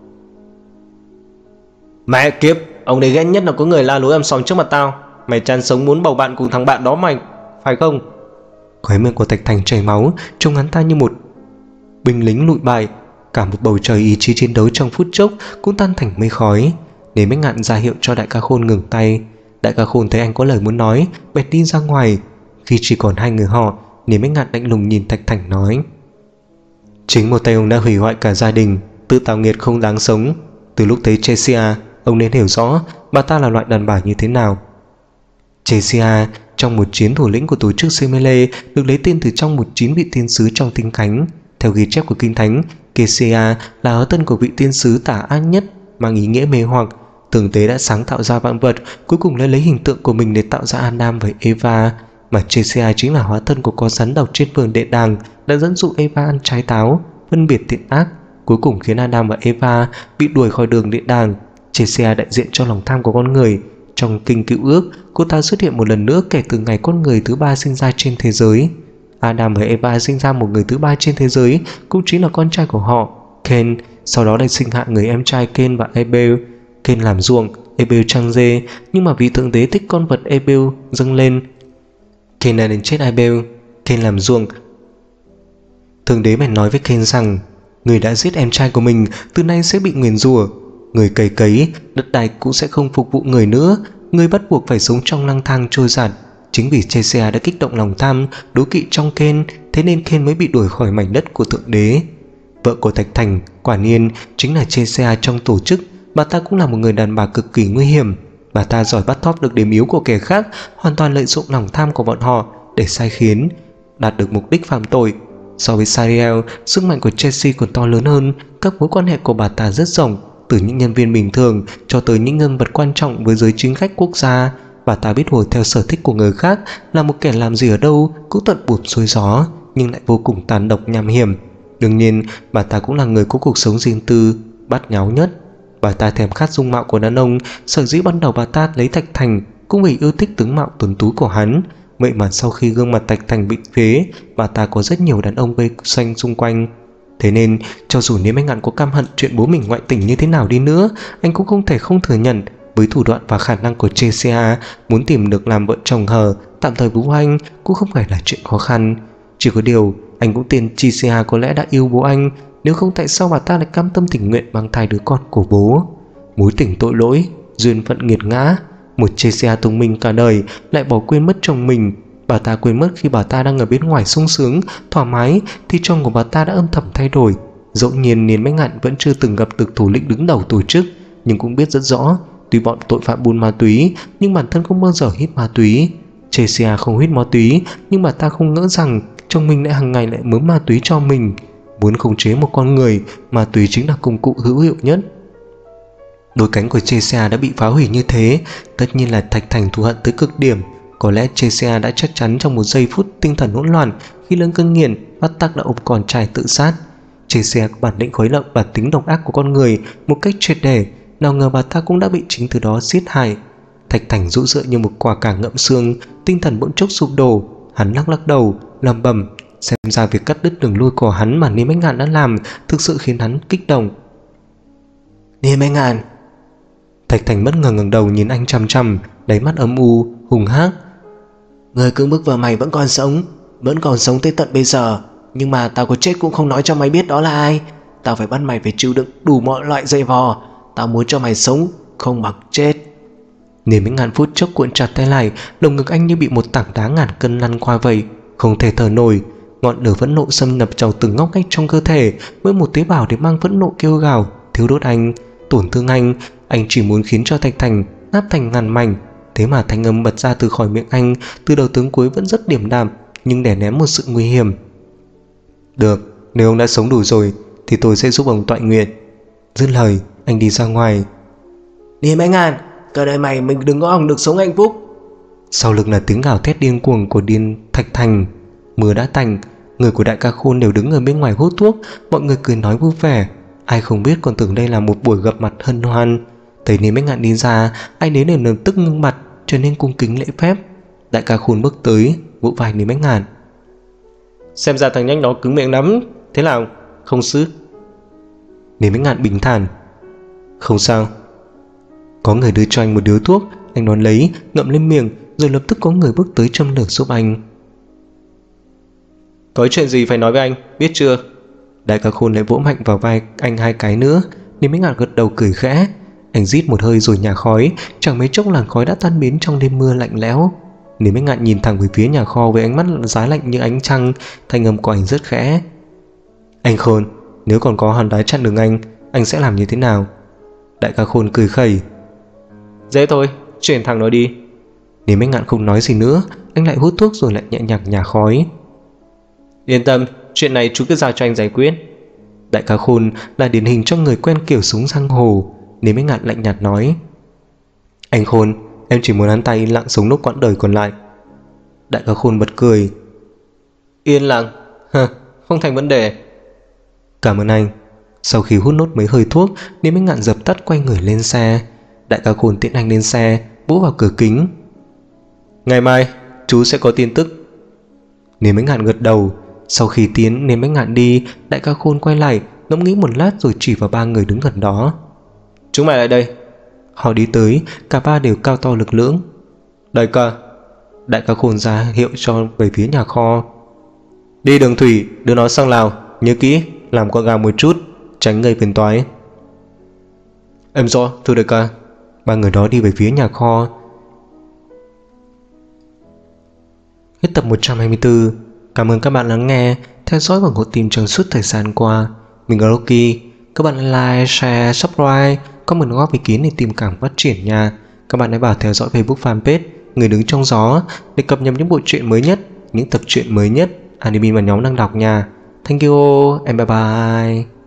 Speaker 3: Mẹ kiếp, ông đấy ghen nhất là có người la lối om sòm trước mặt tao. Mày chán sống muốn bầu bạn cùng thằng bạn đó mày, phải không?
Speaker 1: Khóe miệng của Thạch Thành chảy máu, trông hắn ta như một binh lính lụi bại. Cả một bầu trời ý chí chiến đấu trong phút chốc cũng tan thành mây khói. Lý Minh Ngạn ra hiệu cho Đại ca Khôn ngừng tay. Đại ca Khôn thấy anh có lời muốn nói, bèn đi ra ngoài. Khi chỉ còn hai người họ, Lý Minh Ngạn lạnh lùng nhìn Thạch Thành nói. Chính một tay ông đã hủy hoại cả gia đình, tự tạo nghiệt không đáng sống. Từ lúc thấy Chessia, ông nên hiểu rõ bà ta là loại đàn bà như thế nào. Chessia trong một chiến thủ lĩnh của tổ chức Semele, được lấy tên từ trong một 9 vị tiên sứ trong tinh thánh. Theo ghi chép của kinh thánh, Chessia là hóa thân của vị tiên sứ tả ác nhất, mang ý nghĩa mê hoặc. Thực tế đã sáng tạo ra vạn vật, cuối cùng lại lấy hình tượng của mình để tạo ra Adam và Eva. Mà Chessia chính là hóa thân của con rắn độc trên vườn địa đàng, đã dẫn dụ Eva ăn trái táo, phân biệt thiện ác, cuối cùng khiến Adam và Eva bị đuổi khỏi đường địa đàng. Chessia đại diện cho lòng tham của con người. Trong kinh Cựu Ước, cô ta xuất hiện một lần nữa kể từ ngày con người thứ ba sinh ra trên thế giới. Adam và Eva sinh ra một người thứ ba trên thế giới, cũng chính là con trai của họ, Cain. Sau đó lại sinh hạ người em trai Cain và Abel. Cain làm ruộng, Abel chăn dê, nhưng mà vì thượng đế thích con vật Abel dâng lên, Cain đã đến chết Abel. Cain làm ruộng, thượng đế bèn nói với Cain rằng người đã giết em trai của mình từ nay sẽ bị nguyền rủa. Người cày cấy, đất đai cũng sẽ không phục vụ người nữa. Người bắt buộc phải sống trong lang thang trôi giạt. Chính vì Chessia đã kích động lòng tham, đố kỵ trong Cain, thế nên Cain mới bị đuổi khỏi mảnh đất của thượng đế. Vợ của Thạch Thành, quả nhiên chính là Chessia trong tổ chức. Bà ta cũng là một người đàn bà cực kỳ nguy hiểm. Bà ta giỏi bắt thóp được điểm yếu của kẻ khác, hoàn toàn lợi dụng lòng tham của bọn họ để sai khiến, đạt được mục đích phạm tội. So với Sariel, sức mạnh của Chessie còn to lớn hơn. Các mối quan hệ của bà ta rất rộng, từ những nhân viên bình thường cho tới những nhân vật quan trọng với giới chính khách quốc gia. Bà ta biết hùa theo sở thích của người khác, là một kẻ làm gì ở đâu cũng thuận buồm xuôi gió, nhưng lại vô cùng tàn độc nham hiểm. Đương nhiên, bà ta cũng là người có cuộc sống riêng tư, bát nháo nhất. Bà ta thèm khát dung mạo của đàn ông. Sở dĩ ban đầu bà ta lấy Thạch Thành cũng vì yêu thích tướng mạo tuấn tú của hắn. Vậy mà sau khi gương mặt Thạch Thành bị phế, bà ta có rất nhiều đàn ông vây xoanh xung quanh. Thế nên cho dù nếu anh Ngạn có căm hận chuyện bố mình ngoại tình như thế nào đi nữa, anh cũng không thể không thừa nhận Với thủ đoạn và khả năng của Chesia, muốn tìm được làm vợ chồng hờ tạm thời với anh cũng không phải là chuyện khó khăn. Chỉ có điều anh cũng tin Chesia có lẽ đã yêu bố anh, nếu không tại sao bà ta lại cam tâm tình nguyện mang thai đứa con của bố. Mối tình tội lỗi, duyên phận nghiệt ngã. Một Chesia thông minh cả đời lại bỏ quên mất chồng mình. Bà ta quên mất khi bà ta đang ở bên ngoài sung sướng, thoải mái thì chồng của bà ta đã âm thầm thay đổi. Dẫu nhiên Niên Bách Ngạn vẫn chưa từng gặp được thủ lĩnh đứng đầu tổ chức, nhưng cũng biết rất rõ tuy bọn tội phạm buôn ma túy nhưng bản thân không bao giờ hít ma túy. Chesia không hít ma túy nhưng bà ta không ngỡ rằng chồng mình lại hàng ngày lại mớm ma túy cho mình. Muốn khống chế một con người, ma túy chính là công cụ hữu hiệu nhất. Đôi cánh của Chesia đã bị phá hủy như thế, tất nhiên là Thạch Thành thù hận tới cực điểm. Có lẽ Chesia đã chắc chắn trong một giây phút tinh thần hỗn loạn khi lên cơn nghiện, bắt tắc đã ôm con trai tự sát. Chesia có bản lĩnh khuấy động bản tính độc ác của con người một cách triệt để, nào ngờ bà ta cũng đã bị chính từ đó giết hại. Thạch Thành rũ rượi như một quả cà ngậm xương, tinh thần bỗng chốc sụp đổ. Hắn lắc đầu, lẩm bẩm, xem ra việc cắt đứt đường lui của hắn mà Niên Bách Ngạn đã làm thực sự khiến hắn kích động.
Speaker 4: Niên Bách Ngạn.
Speaker 1: Thạch Thành bất ngờ ngẩng đầu nhìn anh chằm chằm, đáy mắt âm u, hùng hác.
Speaker 4: Người cưỡng bức vợ mày vẫn còn sống tới tận bây giờ, nhưng mà tao có chết cũng không nói cho mày biết đó là ai. Tao phải bắt mày phải chịu đựng đủ mọi loại dày vò. Tao muốn cho mày sống, không bằng chết.
Speaker 1: Niên Bách Ngạn phút chốc cuộn chặt tay lại, lồng ngực anh như bị một tảng đá ngàn cân lăn qua vậy, không thể thở nổi. Ngọn lửa phẫn nộ xâm nhập vào từng ngóc ngách trong cơ thể, mỗi một tế bào đều mang phẫn nộ kêu gào, thiếu đốt anh, tổn thương anh. Anh chỉ muốn khiến cho Thạch Thành nát thành ngàn mảnh. Thế mà thanh âm bật ra từ khỏi miệng anh từ đầu tướng cuối vẫn rất điềm đạm, nhưng đè nén một sự nguy hiểm. Được, nếu ông đã sống đủ rồi thì tôi sẽ giúp ông toại nguyện. Dứt lời, anh đi ra ngoài.
Speaker 4: Niên Bách Ngạn, cả đời mày mình đừng có hòng được sống hạnh phúc.
Speaker 1: Sau lưng là tiếng gào thét điên cuồng của Thạch Thành. Mưa đã tạnh, người của Đại Ca Khôn đều đứng ở bên ngoài hút thuốc, mọi người cười nói vui vẻ. Ai không biết còn tưởng đây là một buổi gặp mặt hân hoan. Thấy Niên Bách Ngạn đi ra, ai nấy đều lập tức ngưng mặt, trở nên cung kính lễ phép. Đại Ca Khôn bước tới, vỗ vai Niên Bách Ngạn.
Speaker 3: Xem ra thằng nhách nó cứng miệng lắm. Thế nào, không sức?
Speaker 1: Niên Bách Ngạn bình thản. Không sao. Có người đưa cho anh một điếu thuốc, anh đón lấy, ngậm lên miệng, rồi lập tức có người bước tới châm lửa giúp anh.
Speaker 3: Có chuyện gì phải nói với anh, biết chưa?
Speaker 1: Đại Ca Khôn lại vỗ mạnh vào vai anh 2 cái nữa. Niên Bách Ngạn gật đầu cười khẽ. Anh rít một hơi rồi nhả khói, chẳng mấy chốc làn khói đã tan biến trong đêm mưa lạnh lẽo. Niên Bách Ngạn nhìn thẳng về phía nhà kho với ánh mắt giá lạnh như ánh trăng, thanh âm của anh rất khẽ. Anh Khôn, nếu còn có hòn đá chặn đường anh sẽ làm như thế nào? Đại Ca Khôn cười khẩy.
Speaker 3: Dễ thôi, chuyển thẳng nó đi.
Speaker 1: Niên Bách Ngạn không nói gì nữa, anh lại hút thuốc rồi lại nhẹ nhàng nhả khói.
Speaker 3: Yên tâm, chuyện này chú cứ giao cho anh giải quyết.
Speaker 1: Đại Ca Khôn là điển hình cho người quen kiểu súng giang hồ. Niên Bách Ngạn lạnh nhạt nói. Anh Khôn, em chỉ muốn hắn ta yên lặng sống nốt quãng đời còn lại. Đại Ca Khôn bật cười.
Speaker 3: Yên lặng? Không thành vấn đề.
Speaker 1: Cảm ơn anh. Sau khi hút nốt mấy hơi thuốc, Niên Bách Ngạn dập tắt quay người lên xe. Đại Ca Khôn tiễn anh lên xe, vỗ vào cửa kính.
Speaker 3: Ngày mai chú sẽ có tin tức.
Speaker 1: Niên Bách Ngạn gật đầu. Sau khi tiến Niên Bách Ngạn đi, Đại Ca Khôn quay lại, ngẫm nghĩ một lát rồi chỉ vào 3 người đứng gần đó.
Speaker 3: Chúng mày lại đây.
Speaker 1: Họ đi tới, cả 3 đều cao to lực lưỡng.
Speaker 3: Đại ca.
Speaker 1: Đại Ca Khôn ra hiệu cho về phía nhà kho.
Speaker 3: Đi đường thủy, đưa nó sang Lào. Nhớ kỹ, làm con gà một chút, tránh gây phiền toái. Em rõ, thưa đại ca.
Speaker 1: 3 người đó đi về phía nhà kho. Hết tập 124. Cảm ơn các bạn lắng nghe, theo dõi và ủng hộ team trong suốt thời gian qua. Mình là Rocky. Các bạn like, share, subscribe, comment góp ý kiến để tìm cảm phát triển nha. Các bạn hãy vào theo dõi Facebook fanpage Người Đứng Trong Gió để cập nhật những bộ truyện mới nhất, những tập truyện mới nhất anime mà nhóm đang đọc nha. Thank you and bye bye.